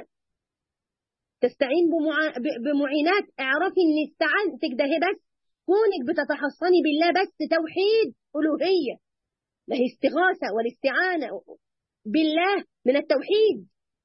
تستعين بمع... بمعينات، اعرفي ان استعانتك ده بس كونك بتتحصني بالله بس توحيد ألوهية، ما هي استغاثة والاستعانة بالله من التوحيد.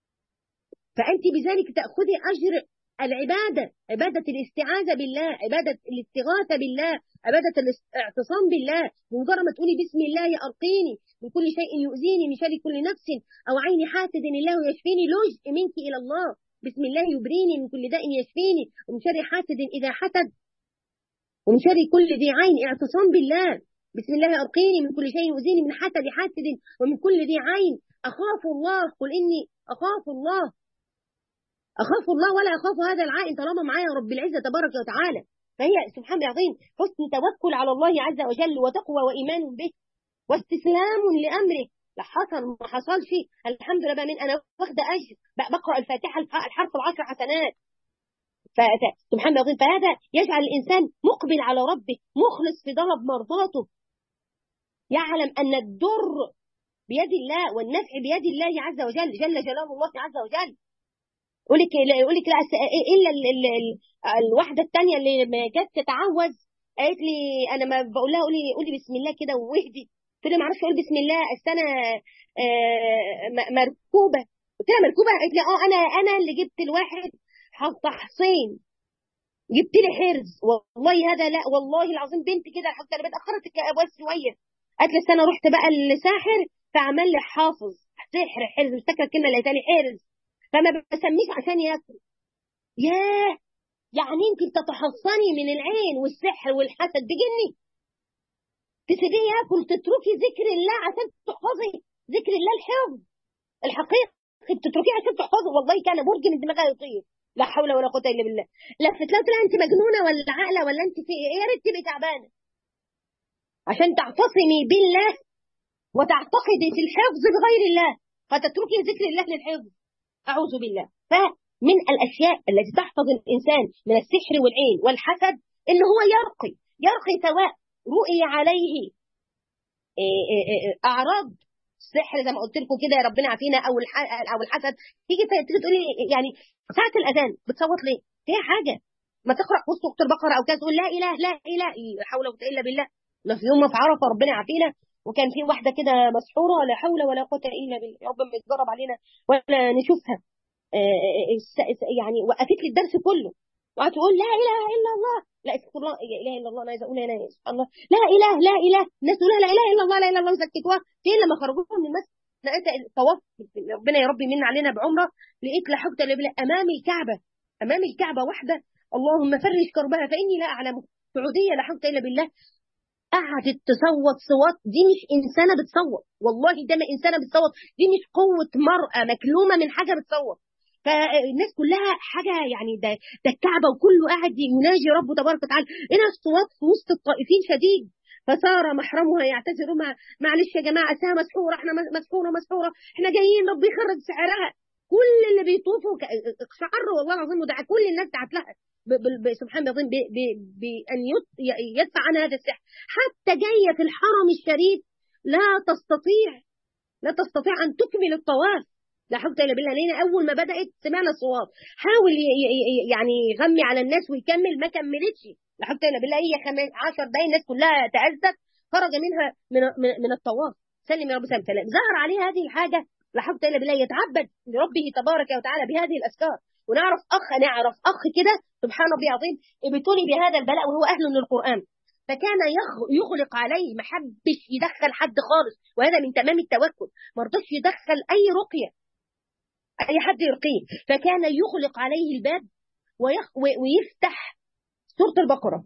فأنت بذلك تأخذي أجر العبادة، عبادة الاستعاذة بالله، عبادة الاستغاثة بالله، عبادة الاعتصام بالله. مجرد ما تقولي بسم الله أرقيني من كل شيء يؤذيني، من شر كل نفس أو عين حاسد الله يشفيني، لجء منك إلى الله. بسم الله يبريني من كل داء يشفيني، ومن شر حاسد إذا حسد، ومن شر كل ذي عين. اعتصام بالله. بسم الله أرقيني من كل شيء يؤذيني من حسد حاسد ومن كل ذي عين. أخاف الله، قل إني أخاف الله، أخاف الله ولا أخاف هذا العائن طالما معايا رب العزة تبارك وتعالى. فهي سبحان العظيم حسن توكل على الله عز وجل وتقوى وإيمان به واستسلام لأمره. لا حصل ما حصلش الحمد لله من أنا واخدة أجر بقرأ الفاتحة الحرف العشر حسنات. سبحان الله. فهذا يجعل الإنسان مقبل على ربه مخلص في طلب مرضاته، يعلم أن الضر بيد الله والنفع بيد الله عز وجل، جل جلال الله عز وجل. يقول لك يقول لك لا الا ال ال ال الواحده الثانيه اللي جت تتعوذ قالت لي انا ما بقول لها قولي قولي بسم الله كده واهدي، قلت لها ما اعرفش اقول بسم الله اصل انا مركوبه. قلت لها مركوبه؟ قالت لي اه انا انا اللي جبت الواحد تحصين، جبت لي حرز. والله هذا لا والله العظيم بنت كده حتى انا اتاخرت الابواب شويه. قالت لي انا رحت بقى لساحر فعمل لي حافظ سحر حرز، مش فاكره الكلمه اللي قالت لي حرز، فما بسميش عشان ياكل. ياه، يعني انت بتتحصني من العين والسحر والحسد بجني تسيبيه ياكل، تتركي ذكر الله عشان تحفظي ذكر الله الحفظ الحقيقي، تتركيه عشان تحفظه. والله كان برج من دماغها يطير، لا حول ولا قوه الا بالله. لفت لها انت مجنونه ولا عاقله ولا انت في ايه؟ يا ريت تبقي تعبانه عشان تعتصمي بالله وتعتقدي في الحفظ بغير الله فتتركي ذكر الله للحفظ. أعوذ بالله. فمن الأشياء التي تحفظ الإنسان من السحر والعين والحسد إن هو يرقي يرقي سواء رؤي عليه أعراض السحر زي ما قلت لكم كده يا ربنا عافينا، أو أو الحسد. تيجي تيجي تقولي يعني ساعة الأذان بتصوت ليه؟ فيها حاجة ما تقرأ في سورة البقرة أو كذا تقول لا إله لا إله لا حول ولا قوة إلا بالله. لا في يوم في عرفة ربنا عافينا وكان في واحدة كده مسحورة لا حول ولا قوة إلا بالله، يا رب ما يتجرب علينا ولا نشوفها. يعني وقفت لي الدرس كله وقعدت تقول لا إله إلا الله، لا استغفر الله، لا إله إلا الله. أنا عايزة أقول أنا سبحان الله لا إله لا إله. الناس تقول لا إله إلا الله لا إله إلا الله وسكتوها. فين لما خرجوها من المسجد لقيت طواف ربنا يا رب يمن علينا بعمرة، لقيت لا حول ولا قوة أمام الكعبة، أمام الكعبة واحدة اللهم فرج كربها فإني لا أعلم، سعودية لا حول ولا بالله. قعدت تصوت صوت، دي مش إنسانة بتصوت، والله ده ما إنسانة بتصوت، دي مش قوة مرأة مكلومة من حاجة بتصوت. فالناس كلها حاجة يعني ده ده الكعبة وكله قاعد يناجي ربه تبارك وتعالى. هنا الصوت في وسط الطائفين شديد، فصار محرمها يعتذر مع معلش يا جماعه اسها مسحوره، احنا مسحوره مسحوره، احنا جايين ربي يخرج سعرها. كل اللي بيطوفوا شعر والله العظيم، ودعا كل الناس دعت لها سبحان الله العظيم بان يدفع عنها هذا السحر. حتى جايه في الحرم الشريف لا تستطيع لا تستطيع ان تكمل الطواف، لا حول ولا قوه الا بالله. لان اول ما بدات سمعنا الصواب، حاول يعني يغمي على الناس ويكمل، ما كملتش، لا حول ولا قوه الا بالله. هي عشر دقايق الناس كلها تأذت، خرج منها من من الطواف. سلم يا رب سلم سلام. ظهر عليه هذه الحاجه، لا حول ولا قوه الا بالله، يتعبد لربه تبارك وتعالى بهذه الاذكار. ونعرف اخ نعرف اخ كده سبحان ربي العظيم ابتلي بهذا البلاء وهو اهل للقران، فكان يغلق عليه، ما حبش يدخل حد خالص، وهذا من تمام التوكل، ما رضاش يدخل اي رقيه اي حد يرقيه، فكان يغلق عليه الباب ويفتح سوره البقره،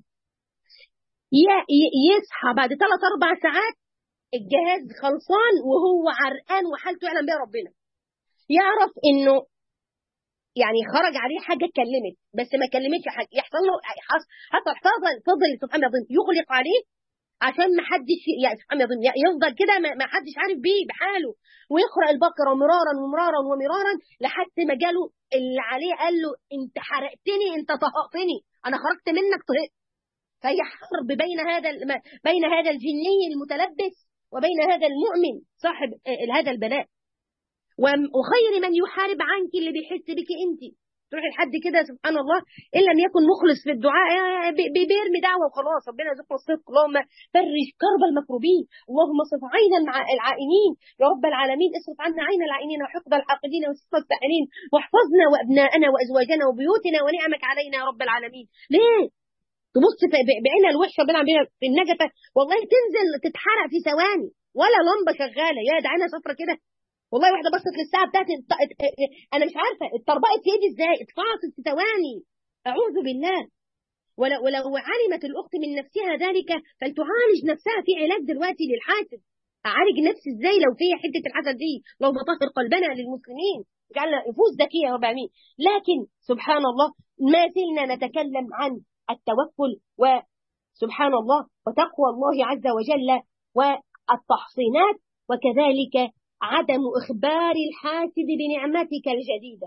يصحى بعد ثلاث اربع ساعات الجهاز خلصان وهو عرقان وحالته يعلم بها ربنا، يعرف انه يعني خرج عليه حاجه اتكلمت بس ما كلمتش حاجه، يحصل له حصل فضل فضل سبحان الله يغلق عليه عشان ما حدش يعني سبحان الله يفضل كده ما حدش عارف بيه بحاله، ويقرا البقره مرارا ومرارا ومرارا لحد ما جاله اللي عليه قال له انت حرقتني، انت طهقتني، انا خرجت منك طهقت. فهي حرب بين هذا بين هذا الجني المتلبس وبين هذا المؤمن صاحب هذا البلاء. وخير من يحارب عنك اللي بيحس بك انت، تروحي لحد كده سبحان الله ان لم يكن مخلص في الدعاء بيرمي دعوه وخلاص، ربنا يرزقنا الصدق. اللهم فرج كرب المكروبين، اللهم اصرف عين العائنين يا رب العالمين، اصرف عنا عين العائنين وحقد الحاقدين وسخط السائلين، واحفظنا وابناءنا وازواجنا وبيوتنا ونعمك علينا يا رب العالمين. ليه؟ تبص بعينها الوحشه ربنا عاملها في النجفه والله تنزل تتحرق في ثواني، ولا لمبه شغاله يا ده عينها صفرة كده والله. واحده بصت للساعه بتاعتي انا مش عارفه اتطربقت في ايدي ازاي، اتفعصت في ثواني، اعوذ بالله. ولو, ولو علمت الاخت من نفسها ذلك فلتعالج نفسها في علاج دلوقتي للحاسد. اعالج نفسي ازاي لو فيها حته الحسد دي؟ لو بطهر قلبنا للمسلمين جعلنا نفوس ذكيه يا رب العالمين. لكن سبحان الله ما زلنا نتكلم عن التوكل وسبحان الله وتقوى الله عز وجل والتحصينات، وكذلك عدم إخبار الحاسد بنعمتك الجديدة.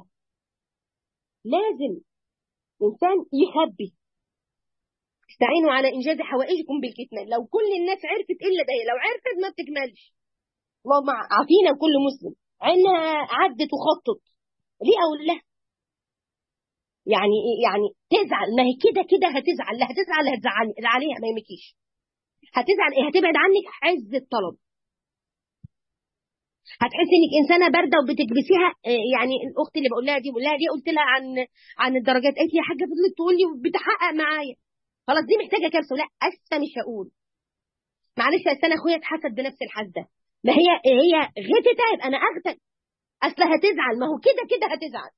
لازم إنسان يخبي. استعينوا على إنجاز حوائجكم بالكتمان. لو كل الناس عرفت إلا ده، لو عرفت ما بتكملش. اللهم عافينا كل مسلم عينها عدت وخطت ليه أو لا، يعني يعني تزعل، ما هي كده كده هتزعل، لا هتزعل هتزعل عليها ما يمكيش، هتزعل ايه؟ هتبعد عنك عز الطلب، هتحس انك انسانه بارده وبتكبسيها. يعني الاخت اللي بقول لها دي بقول لها دي قلت لها عن عن الدرجات، قالت لي يا حاجه فضلت تقول لي بتحقق معايا، خلاص دي محتاجه كبسه. لا اسفه مش هقول معلش يا انا اخويا اتحسد بنفس الحسده، ما هي هي غتتها يبقى انا اغتت، اصل هتزعل، ما هو كده كده هتزعل،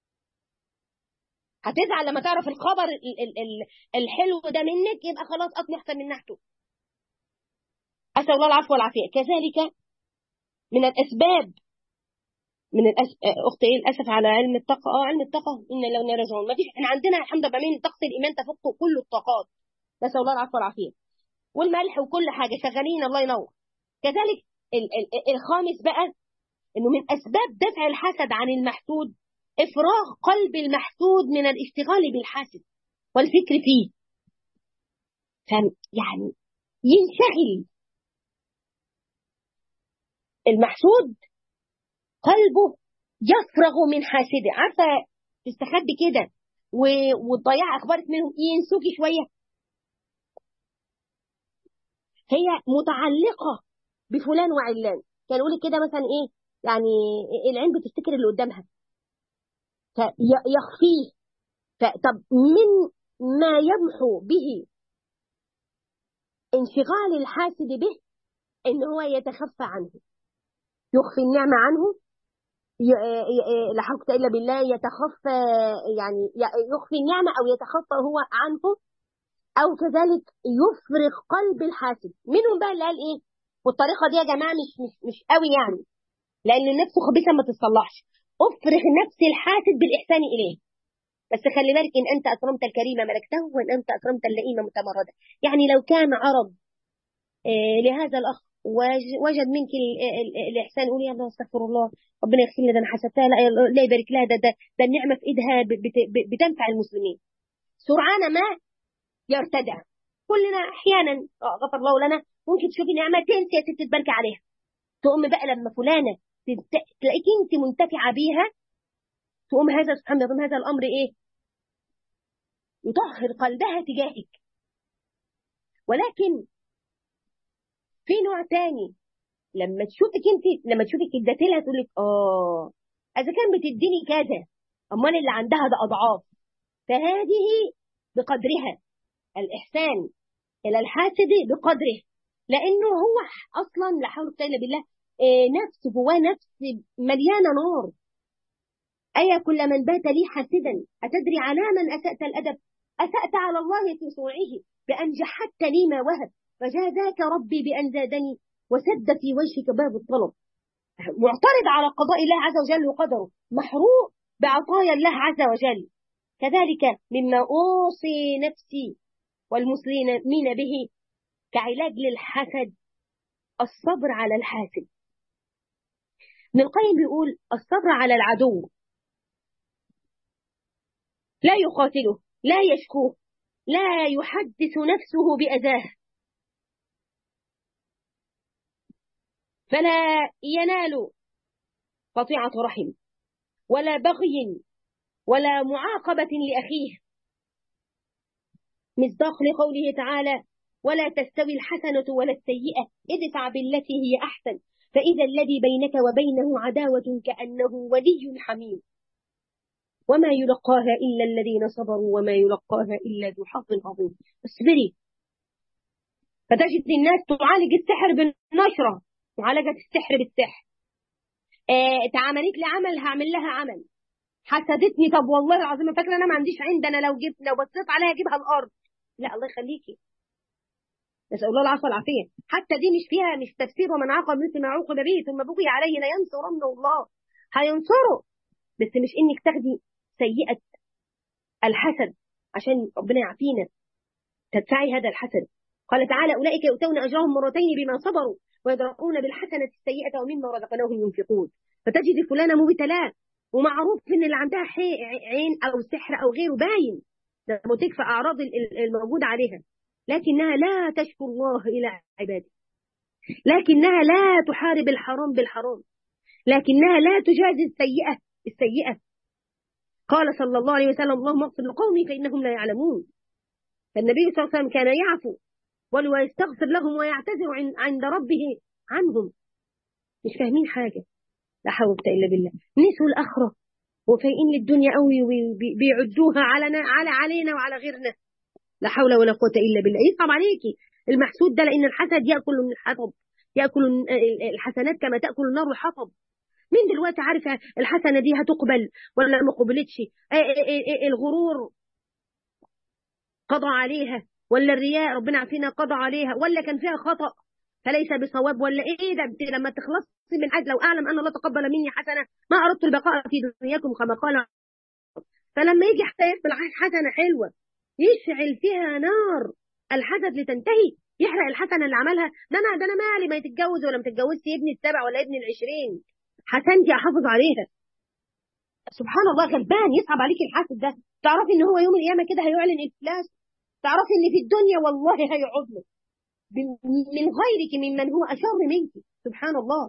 هتزعل لما تعرف الخبر ال ال ال الحلو ده منك، يبقى خلاص اطمح احسن من ناحيته. اسال الله العفو والعافيه. كذلك من الاسباب من الأس... اختي ايه الاسف على علم الطاقه، اه علم الطاقه ان لو نرجعون ما فيش، احنا عندنا الحمد لله من طاقه الايمان تفوق كل الطاقات، نسال الله العفو والعافيه، والملح وكل حاجه شغالين الله ينور. كذلك ال... ال... الخامس بقى انه من اسباب دفع الحسد عن المحسود افراغ قلب المحسود من الاشتغال بالحاسد والفكر فيه، فهم يعني ينشغل المحسود قلبه يفرغ من حاسده، عارفه تستخبي كده وتضيع اخبارك منهم ينسوكي شويه، هي متعلقه بفلان وعلان. كان يقول كده مثلا ايه يعني العين بتفتكر اللي قدامها فيخفيه، طب من ما يمحو به انشغال الحاسد به ان هو يتخفى عنه، يخفي النعمه عنه، لا حول الا بالله، يتخفى يعني يخفي النعمه او يتخفى هو عنه، او كذلك يفرغ قلب الحاسد. منهم بقى اللي قال ايه، والطريقه دي يا جماعه مش مش مش قوي يعني، لان النفس خبيثه ما تتصلحش، افرغ نفس الحاسد بالاحسان اليه، بس خلي بالك ان انت اكرمت الكريم ملكته وان انت اكرمت اللئيم متمردا. يعني لو كان عرض آه لهذا الأخ وجد منك الإحسان، قولي يا الله استغفر الله، ربنا يغفر لي، ده أنا حسبتها، لا لا يبارك لها، ده ده ده النعمة في إيدها بتنفع المسلمين. سرعان ما يرتدع. كلنا أحيانا غفر الله لنا ممكن تشوفي نعمة تنسي يا ست تباركي عليها، تقوم بقى لما فلانة تلاقيك أنت منتفعة بيها، تقوم هذا سبحان الله هذا الأمر إيه؟ يطهر قلبها تجاهك. ولكن في نوع تاني، لما تشوفك انت لما تشوفك اديت لها تقول لك اه اذا كان بتديني كذا، امال اللي عندها ده اضعاف. فهذه بقدرها، الاحسان الى الحاسد بقدره، لانه هو اصلا لا حول ولا قوه الا بالله إيه، نفس جواه نفس مليانه نار. ايا كل من بات لي حاسدا اتدري على من اسات الادب، اسات على الله في صنعه بان جحدت لي ما وهب، فجازاك ربي بان زادني وسد في وجهك باب الطلب. معترض على قضاء الله عز وجل وقدره، محروق بعطايا الله عز وجل. كذلك مما أوصي نفسي والمسلمين به كعلاج للحسد الصبر على الحاسد. ابن القيم بيقول الصبر على العدو، لا يقاتله، لا يشكوه، لا يحدث نفسه بأذاه، فلا ينال قطيعة رحم ولا بغي ولا معاقبة لأخيه، مصداق لقوله تعالى ولا تستوي الحسنة ولا السيئة ادفع بالتي هي أحسن فإذا الذي بينك وبينه عداوة كأنه ولي حميم وما يلقاها إلا الذين صبروا وما يلقاها إلا ذو حظ عظيم. اصبري. فتجد الناس تعالج السحر بالنشرة، معالجة السحر بالسحر. اه تعاملت لي عمل هعمل لها عمل، حسدتني، طب والله العظيم فاكره انا ما عنديش عند، انا لو جبت لو بصيت عليها اجيبها الارض. لا الله يخليكي، نسأل الله العفو والعافية. حتى دي مش فيها مش تفسير ومن عاقب مثل ما عوقب به ثم بغي عليه لينصرنه الله، هينصره، بس مش انك تاخدي سيئة الحسد عشان ربنا يعافينا تدفعي هذا الحسد. قال تعالى اولئك يؤتون اجرهم مرتين بما صبروا ويدرؤون بالحسنة السيئة ومما رزقناهم ينفقون. فتجد فلانة مبتلاه ومعروف ان اللي عندها عين او سحر او غيره باين، ده متكفى اعراض الموجودة عليها، لكنها لا تشكر الله إلى عباده، لكنها لا تحارب الحرام بالحرام، لكنها لا تجازي السيئة السيئة. قال صلى الله عليه وسلم اللهم اغفر لقومي فإنهم لا يعلمون. فالنبي صلى الله عليه وسلم كان يعفو ويستغفر لهم ويعتذر عند ربه عنهم. مش فاهمين حاجة، لا حول ولا قوة إلا بالله، نسوا الآخرة وفايقين للدنيا قوي وبيعدوها على على علينا وعلى غيرنا. لا حول ولا قوة إلا بالله. يصعب عليكي المحسود ده، لأن الحسد يأكل من الحطب، يأكل الحسنات كما تأكل النار الحطب. مين دلوقتي عارفة الحسنة دي هتقبل ولا ما قبلتش؟ الغرور قضى عليها، ولا الرياء ربنا عافينا قضى عليها، ولا كان فيها خطأ فليس بصواب، ولا ايه ده؟ انت لما تخلصي من حد، لو اعلم ان الله تقبل مني حسنه ما اردت البقاء في دنياكم كما قال. فلما يجي حتى يقبل حسنه حلوه يشعل فيها نار الحسد لتنتهي، يحرق الحسنه اللي عملها. ده انا ده انا مالي ما يتجوز ولا ما تتجوزش ابني السبع ولا ابني العشرين، حسنتي احافظ عليها. سبحان الله، غلبان يصعب عليك الحاسد ده. تعرفي ان هو يوم القيامه كده هيعلن افلاس، تعرفي ان في الدنيا والله هيقعد له من غيرك ممن هو اشر منك. سبحان الله.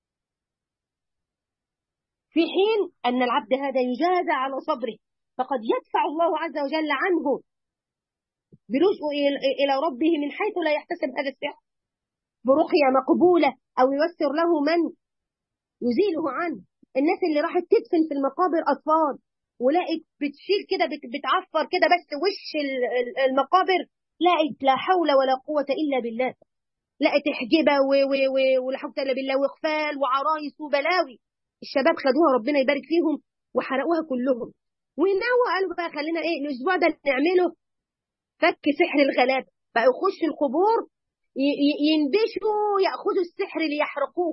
في حين ان العبد هذا يجازى على صبره، فقد يدفع الله عز وجل عنه برجوع إلى ربه من حيث لا يحتسب هذا السحر برقية مقبولة، أو ييسر له من يزيله عنه. الناس اللي راحت تدفن في المقابر أطفال ولقيت بتشيل كده بتعفر كده بس وش المقابر، لقيت لا حول ولا قوة إلا بالله، لقيت حجبة ولا حول إلا بالله وإخفال وعرايس وبلاوي. الشباب خدوها ربنا يبارك فيهم وحرقوها كلهم، ونوى قالوا بقى خلينا ايه الاسبوع ده نعمله فك سحر الغلابة، بقى يخش القبور ينبشوا يأخذوا السحر ليحرقوه.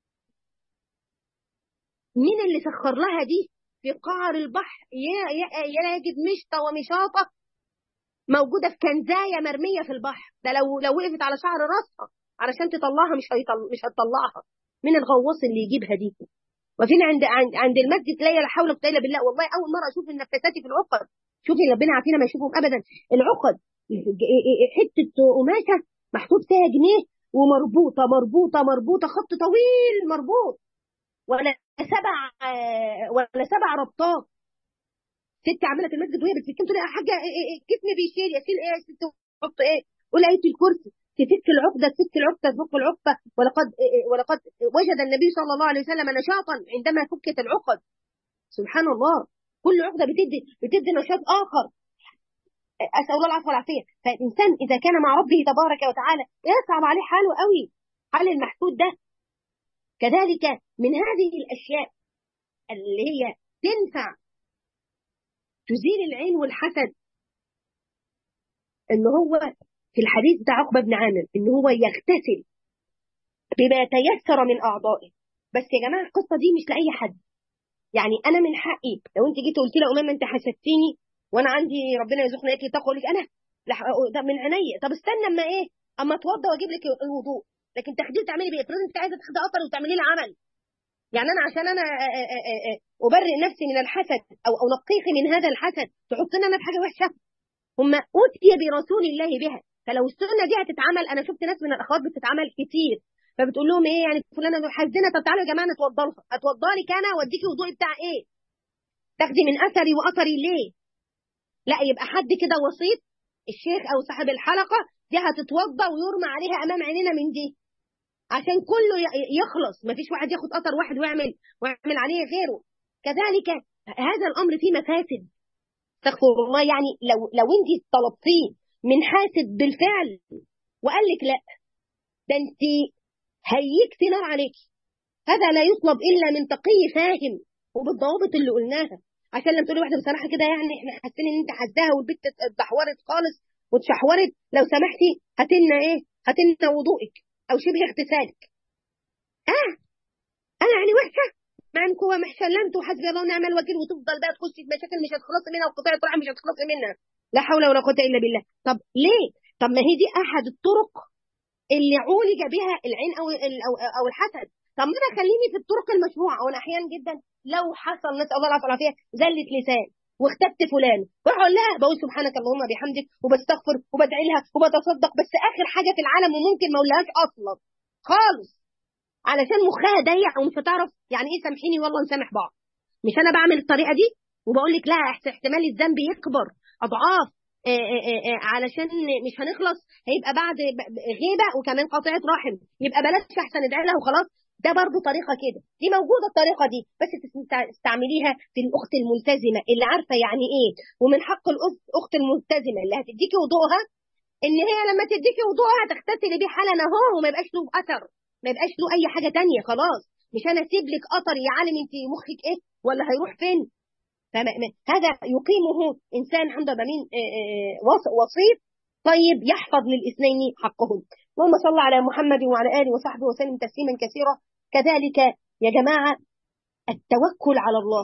مين اللي سخر لها دي؟ في قعر البحر يجد مشطة ومشاطة موجودة في كنزاية مرمية في البحر، ده لو لو وقفت على شعر راسها علشان تطلعها مش هيطل... مش هتطلعها من الغواص اللي يجيبها دي. وفين عند عند, عند المسجد تلاقي لا حول ولا قوه الا بالله. والله اول مره اشوف النفاثات في العقد. شوفي ربنا عافينا ما يشوفهم ابدا. العقد حته قماشه محطوط فيها جنيه ومربوطه مربوطه مربوطه خط طويل مربوط، ولا سبع ولا سبع ربطات. ست عامله في المسجد وهي بتفك تقول يا حاجه جسمي بيشيل، يشيل ايه يا ست؟ تحط ايه؟ قول ايه الكرسي تفك العقده، تفك العقده تفك العقده. ولقد ولقد وجد النبي صلى الله عليه وسلم نشاطا عندما فكت العقد. سبحان الله، كل عقده بتدي بتدي نشاط اخر. اسال الله العفو والعافيه. فالانسان اذا كان مع ربه تبارك وتعالى يصعب عليه حاله قوي، حال المحسود ده. كذلك من هذه الاشياء اللي هي تنفع تزيل العين والحسد، ان هو في الحديث بتاع عقبه بن عامر ان هو يغتسل بما تيسر من اعضائه. بس يا جماعه القصه دي مش لاي حد. يعني انا من حقي لو انت جيت قلت لي يا امام انت حسدتيني وانا عندي ربنا يرزقني اكل تقوى لك انا لح... طب من عينيا، طب استنى اما ايه اما اتوضى واجيب لك الوضوء. لكن تخدير تعملي بايه؟ افرضي انت عايزه تاخدي قطر وتعملي لي عمل. يعني انا عشان انا ابرئ نفسي من الحسد او انقيقي من هذا الحسد تحطني انا في حاجه وحشه؟ هم اوتي برسول الله بها. فلو السنه دي هتتعمل، انا شفت ناس من الاخوات بتتعمل كتير، فبتقول لهم ايه يعني فلانه حزنه، طب تعالوا يا جماعه نتوضى لها. اتوضى لك انا واديكي وضوء بتاع ايه؟ تاخدي من اثري واثري ليه؟ لا، يبقى حد كده وسيط، الشيخ او صاحب الحلقه دي هتتوضى ويرمى عليها امام عينينا من دي عشان كله يخلص، ما فيش واحد ياخد اثر واحد ويعمل ويعمل عليه غيره. كذلك هذا الامر فيه مفاسد. استغفر الله. يعني لو لو انت طلبتيه من حاسد بالفعل وقال لك لا، ده انت هيكتي نار عليك. هذا لا يطلب الا من تقي فاهم وبالضوابط اللي قلناها. عشان لما تقولي واحده بصراحه كده يعني احنا حاسين ان انت حاسداها والبت اتدحورت خالص واتشحورت، لو سمحتي هاتلنا ايه؟ هاتلنا وضوءك او شبه اغتسالك. اه انا يعني وحشه مع انك هو محشر لمت وحسبي الله ونعم الوكيل، وتفضل بقى تخشي في مشاكل مش هتخلصي منها وقطاعة رحم مش هتخلصي منها. لا حول ولا قوه الا بالله. طب ليه؟ طب ما هي دي احد الطرق اللي عولج بها العين او او, أو الحسد. طب ما انا خليني في الطرق المشروعه. وانا احيانا جدا لو حصل نسال الله العافيه والعافيه زله لسان واختبت فلان بروح اقول لها بقول سبحانك اللهم بحمدك وبستغفر وبدعي لها وبتصدق، بس اخر حاجه في العالم وممكن ما اقولهاش اصلا خالص علشان مخها ضيق ومش هتعرف يعني ايه سامحيني والله نسامح بعض. مش انا بعمل الطريقه دي وبقول لك لا احتمال الذنب يكبر اضعاف آآ آآ علشان مش هنخلص، هيبقى بعد غيبه وكمان قطيعه رحم، يبقى بلاش احسن ادعي لها وخلاص. ده برضه طريقه كده، دي موجوده الطريقه دي، بس تستعمليها في الاخت الملتزمه اللي عارفه يعني ايه. ومن حق الاخت الملتزمه اللي هتديكي وضوءها ان هي لما تديكي وضوءها تغتسلي بيه حالا اهو وما يبقاش له اثر، ما يبقاش له اي حاجه تانية خلاص. مش انا اسيب لك اثر يا عالم انت مخك ايه ولا هيروح فين. هذا يقيمه انسان عنده ضمين وسيط طيب يحفظ للاثنين حقهم. اللهم صل على محمد وعلى اله وصحبه وسلم تسليما كثيرا. كذلك يا جماعه التوكل على الله،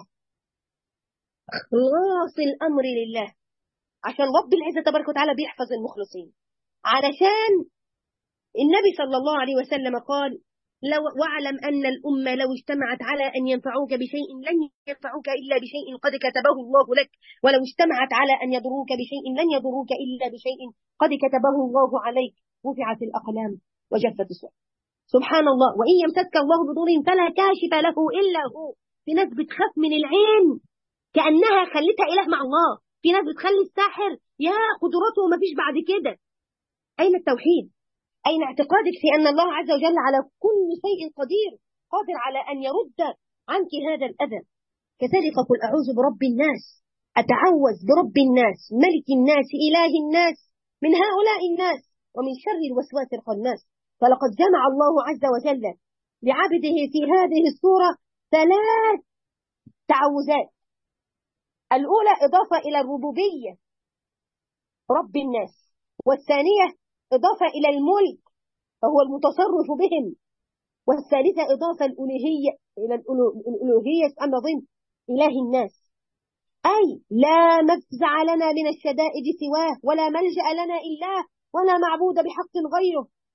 خلاص الامر لله، عشان رب العزه تبارك وتعالى بيحفظ المخلصين. علشان النبي صلى الله عليه وسلم قال لو واعلم أن الأمة لو اجتمعت على أن ينفعوك بشيء لن ينفعوك إلا بشيء قد كتبه الله لك، ولو اجتمعت على أن يضروك بشيء لن يضروك إلا بشيء قد كتبه الله عليك. رفعت الأقلام وجفت الصحف. سبحان الله. وإن يمسك الله بضر فلا كاشف له إلا هو. في ناس بتخاف من العين كأنها خلتها إله مع الله، في ناس بتخلي الساحر يا قدرته ما فيش بعد كده. أين التوحيد؟ أين اعتقادك في أن الله عز وجل على كل شيء قدير، قادر على أن يرد عنك هذا الأذى؟ كذلك قل أعوذ برب الناس، أتعوذ برب الناس ملك الناس إله الناس من هؤلاء الناس ومن شر الوسواس الخناس. فلقد جمع الله عز وجل لعبده في هذه السورة ثلاث تعوذات. الأولى إضافة إلى الربوبية رب الناس، والثانية إضافة إلى الملك فهو المتصرف بهم، والثالثة إضافة الألوهية إلى الألوهية أما ضمن إله الناس، أي لا مفزع لنا من الشدائد سواه ولا ملجأ لنا إلا ولا معبود بحق غيره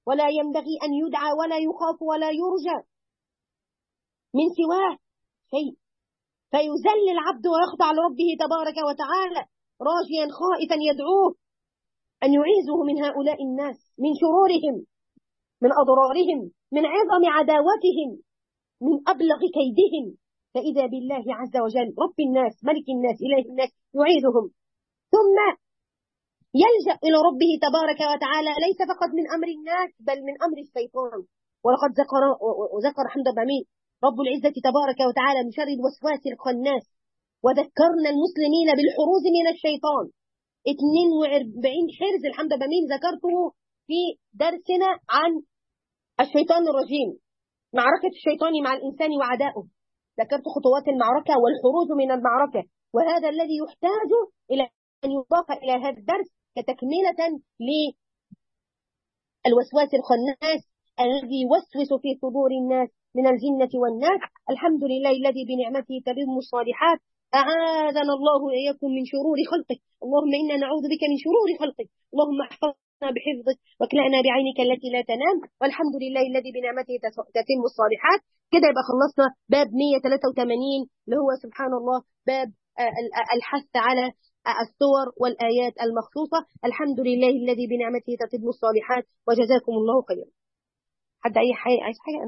ولا ينبغي أن يدعى ولا يخاف ولا يرجى من سواه شيء، فيذل العبد ويخضع لربه تبارك وتعالى راجيا خائفا يدعوه أن يعيذه من هؤلاء الناس، من شرورهم، من أضرارهم، من عظم عداوتهم، من أبلغ كيدهم. فإذا بالله عز وجل رب الناس ملك الناس إله الناس يعيذهم، ثم يلجأ إلى ربه تبارك وتعالى ليس فقط من أمر الناس بل من أمر الشيطان. ولقد ذكر وذكر حمد بمين رب العزة تبارك وتعالى من شر الوسواس الخناس، وذكرنا المسلمين بالحروز من الشيطان. اثنين وأربعين حرز الحمد بمين ذكرته في درسنا عن الشيطان الرجيم، معركة الشيطان مع الإنسان وعدائه. ذكرت خطوات المعركة والحروز من المعركة، وهذا الذي يحتاج إلى أن يضاف إلى هذا الدرس كتكملة للوسواس الخناس الذي يوسوس في صدور الناس من الجنة والناس. الحمد لله الذي بنعمته تتم الصالحات، أعاذنا الله وإياكم من شرور خلقه. اللهم إنا نعوذ بك من شرور خلقك، اللهم احفظنا بحفظك واكلأنا بعينك التي لا تنام. والحمد لله الذي بنعمته تتم الصالحات. كده يبقى خلصنا باب مئة وثلاثة وثمانين اللي هو سبحان الله باب الحث على الصور والآيات المخصوصة. الحمد لله الذي بنعمته تتم الصالحات، وجزاكم الله خيرا. حد أي حاجة عايز حاجة؟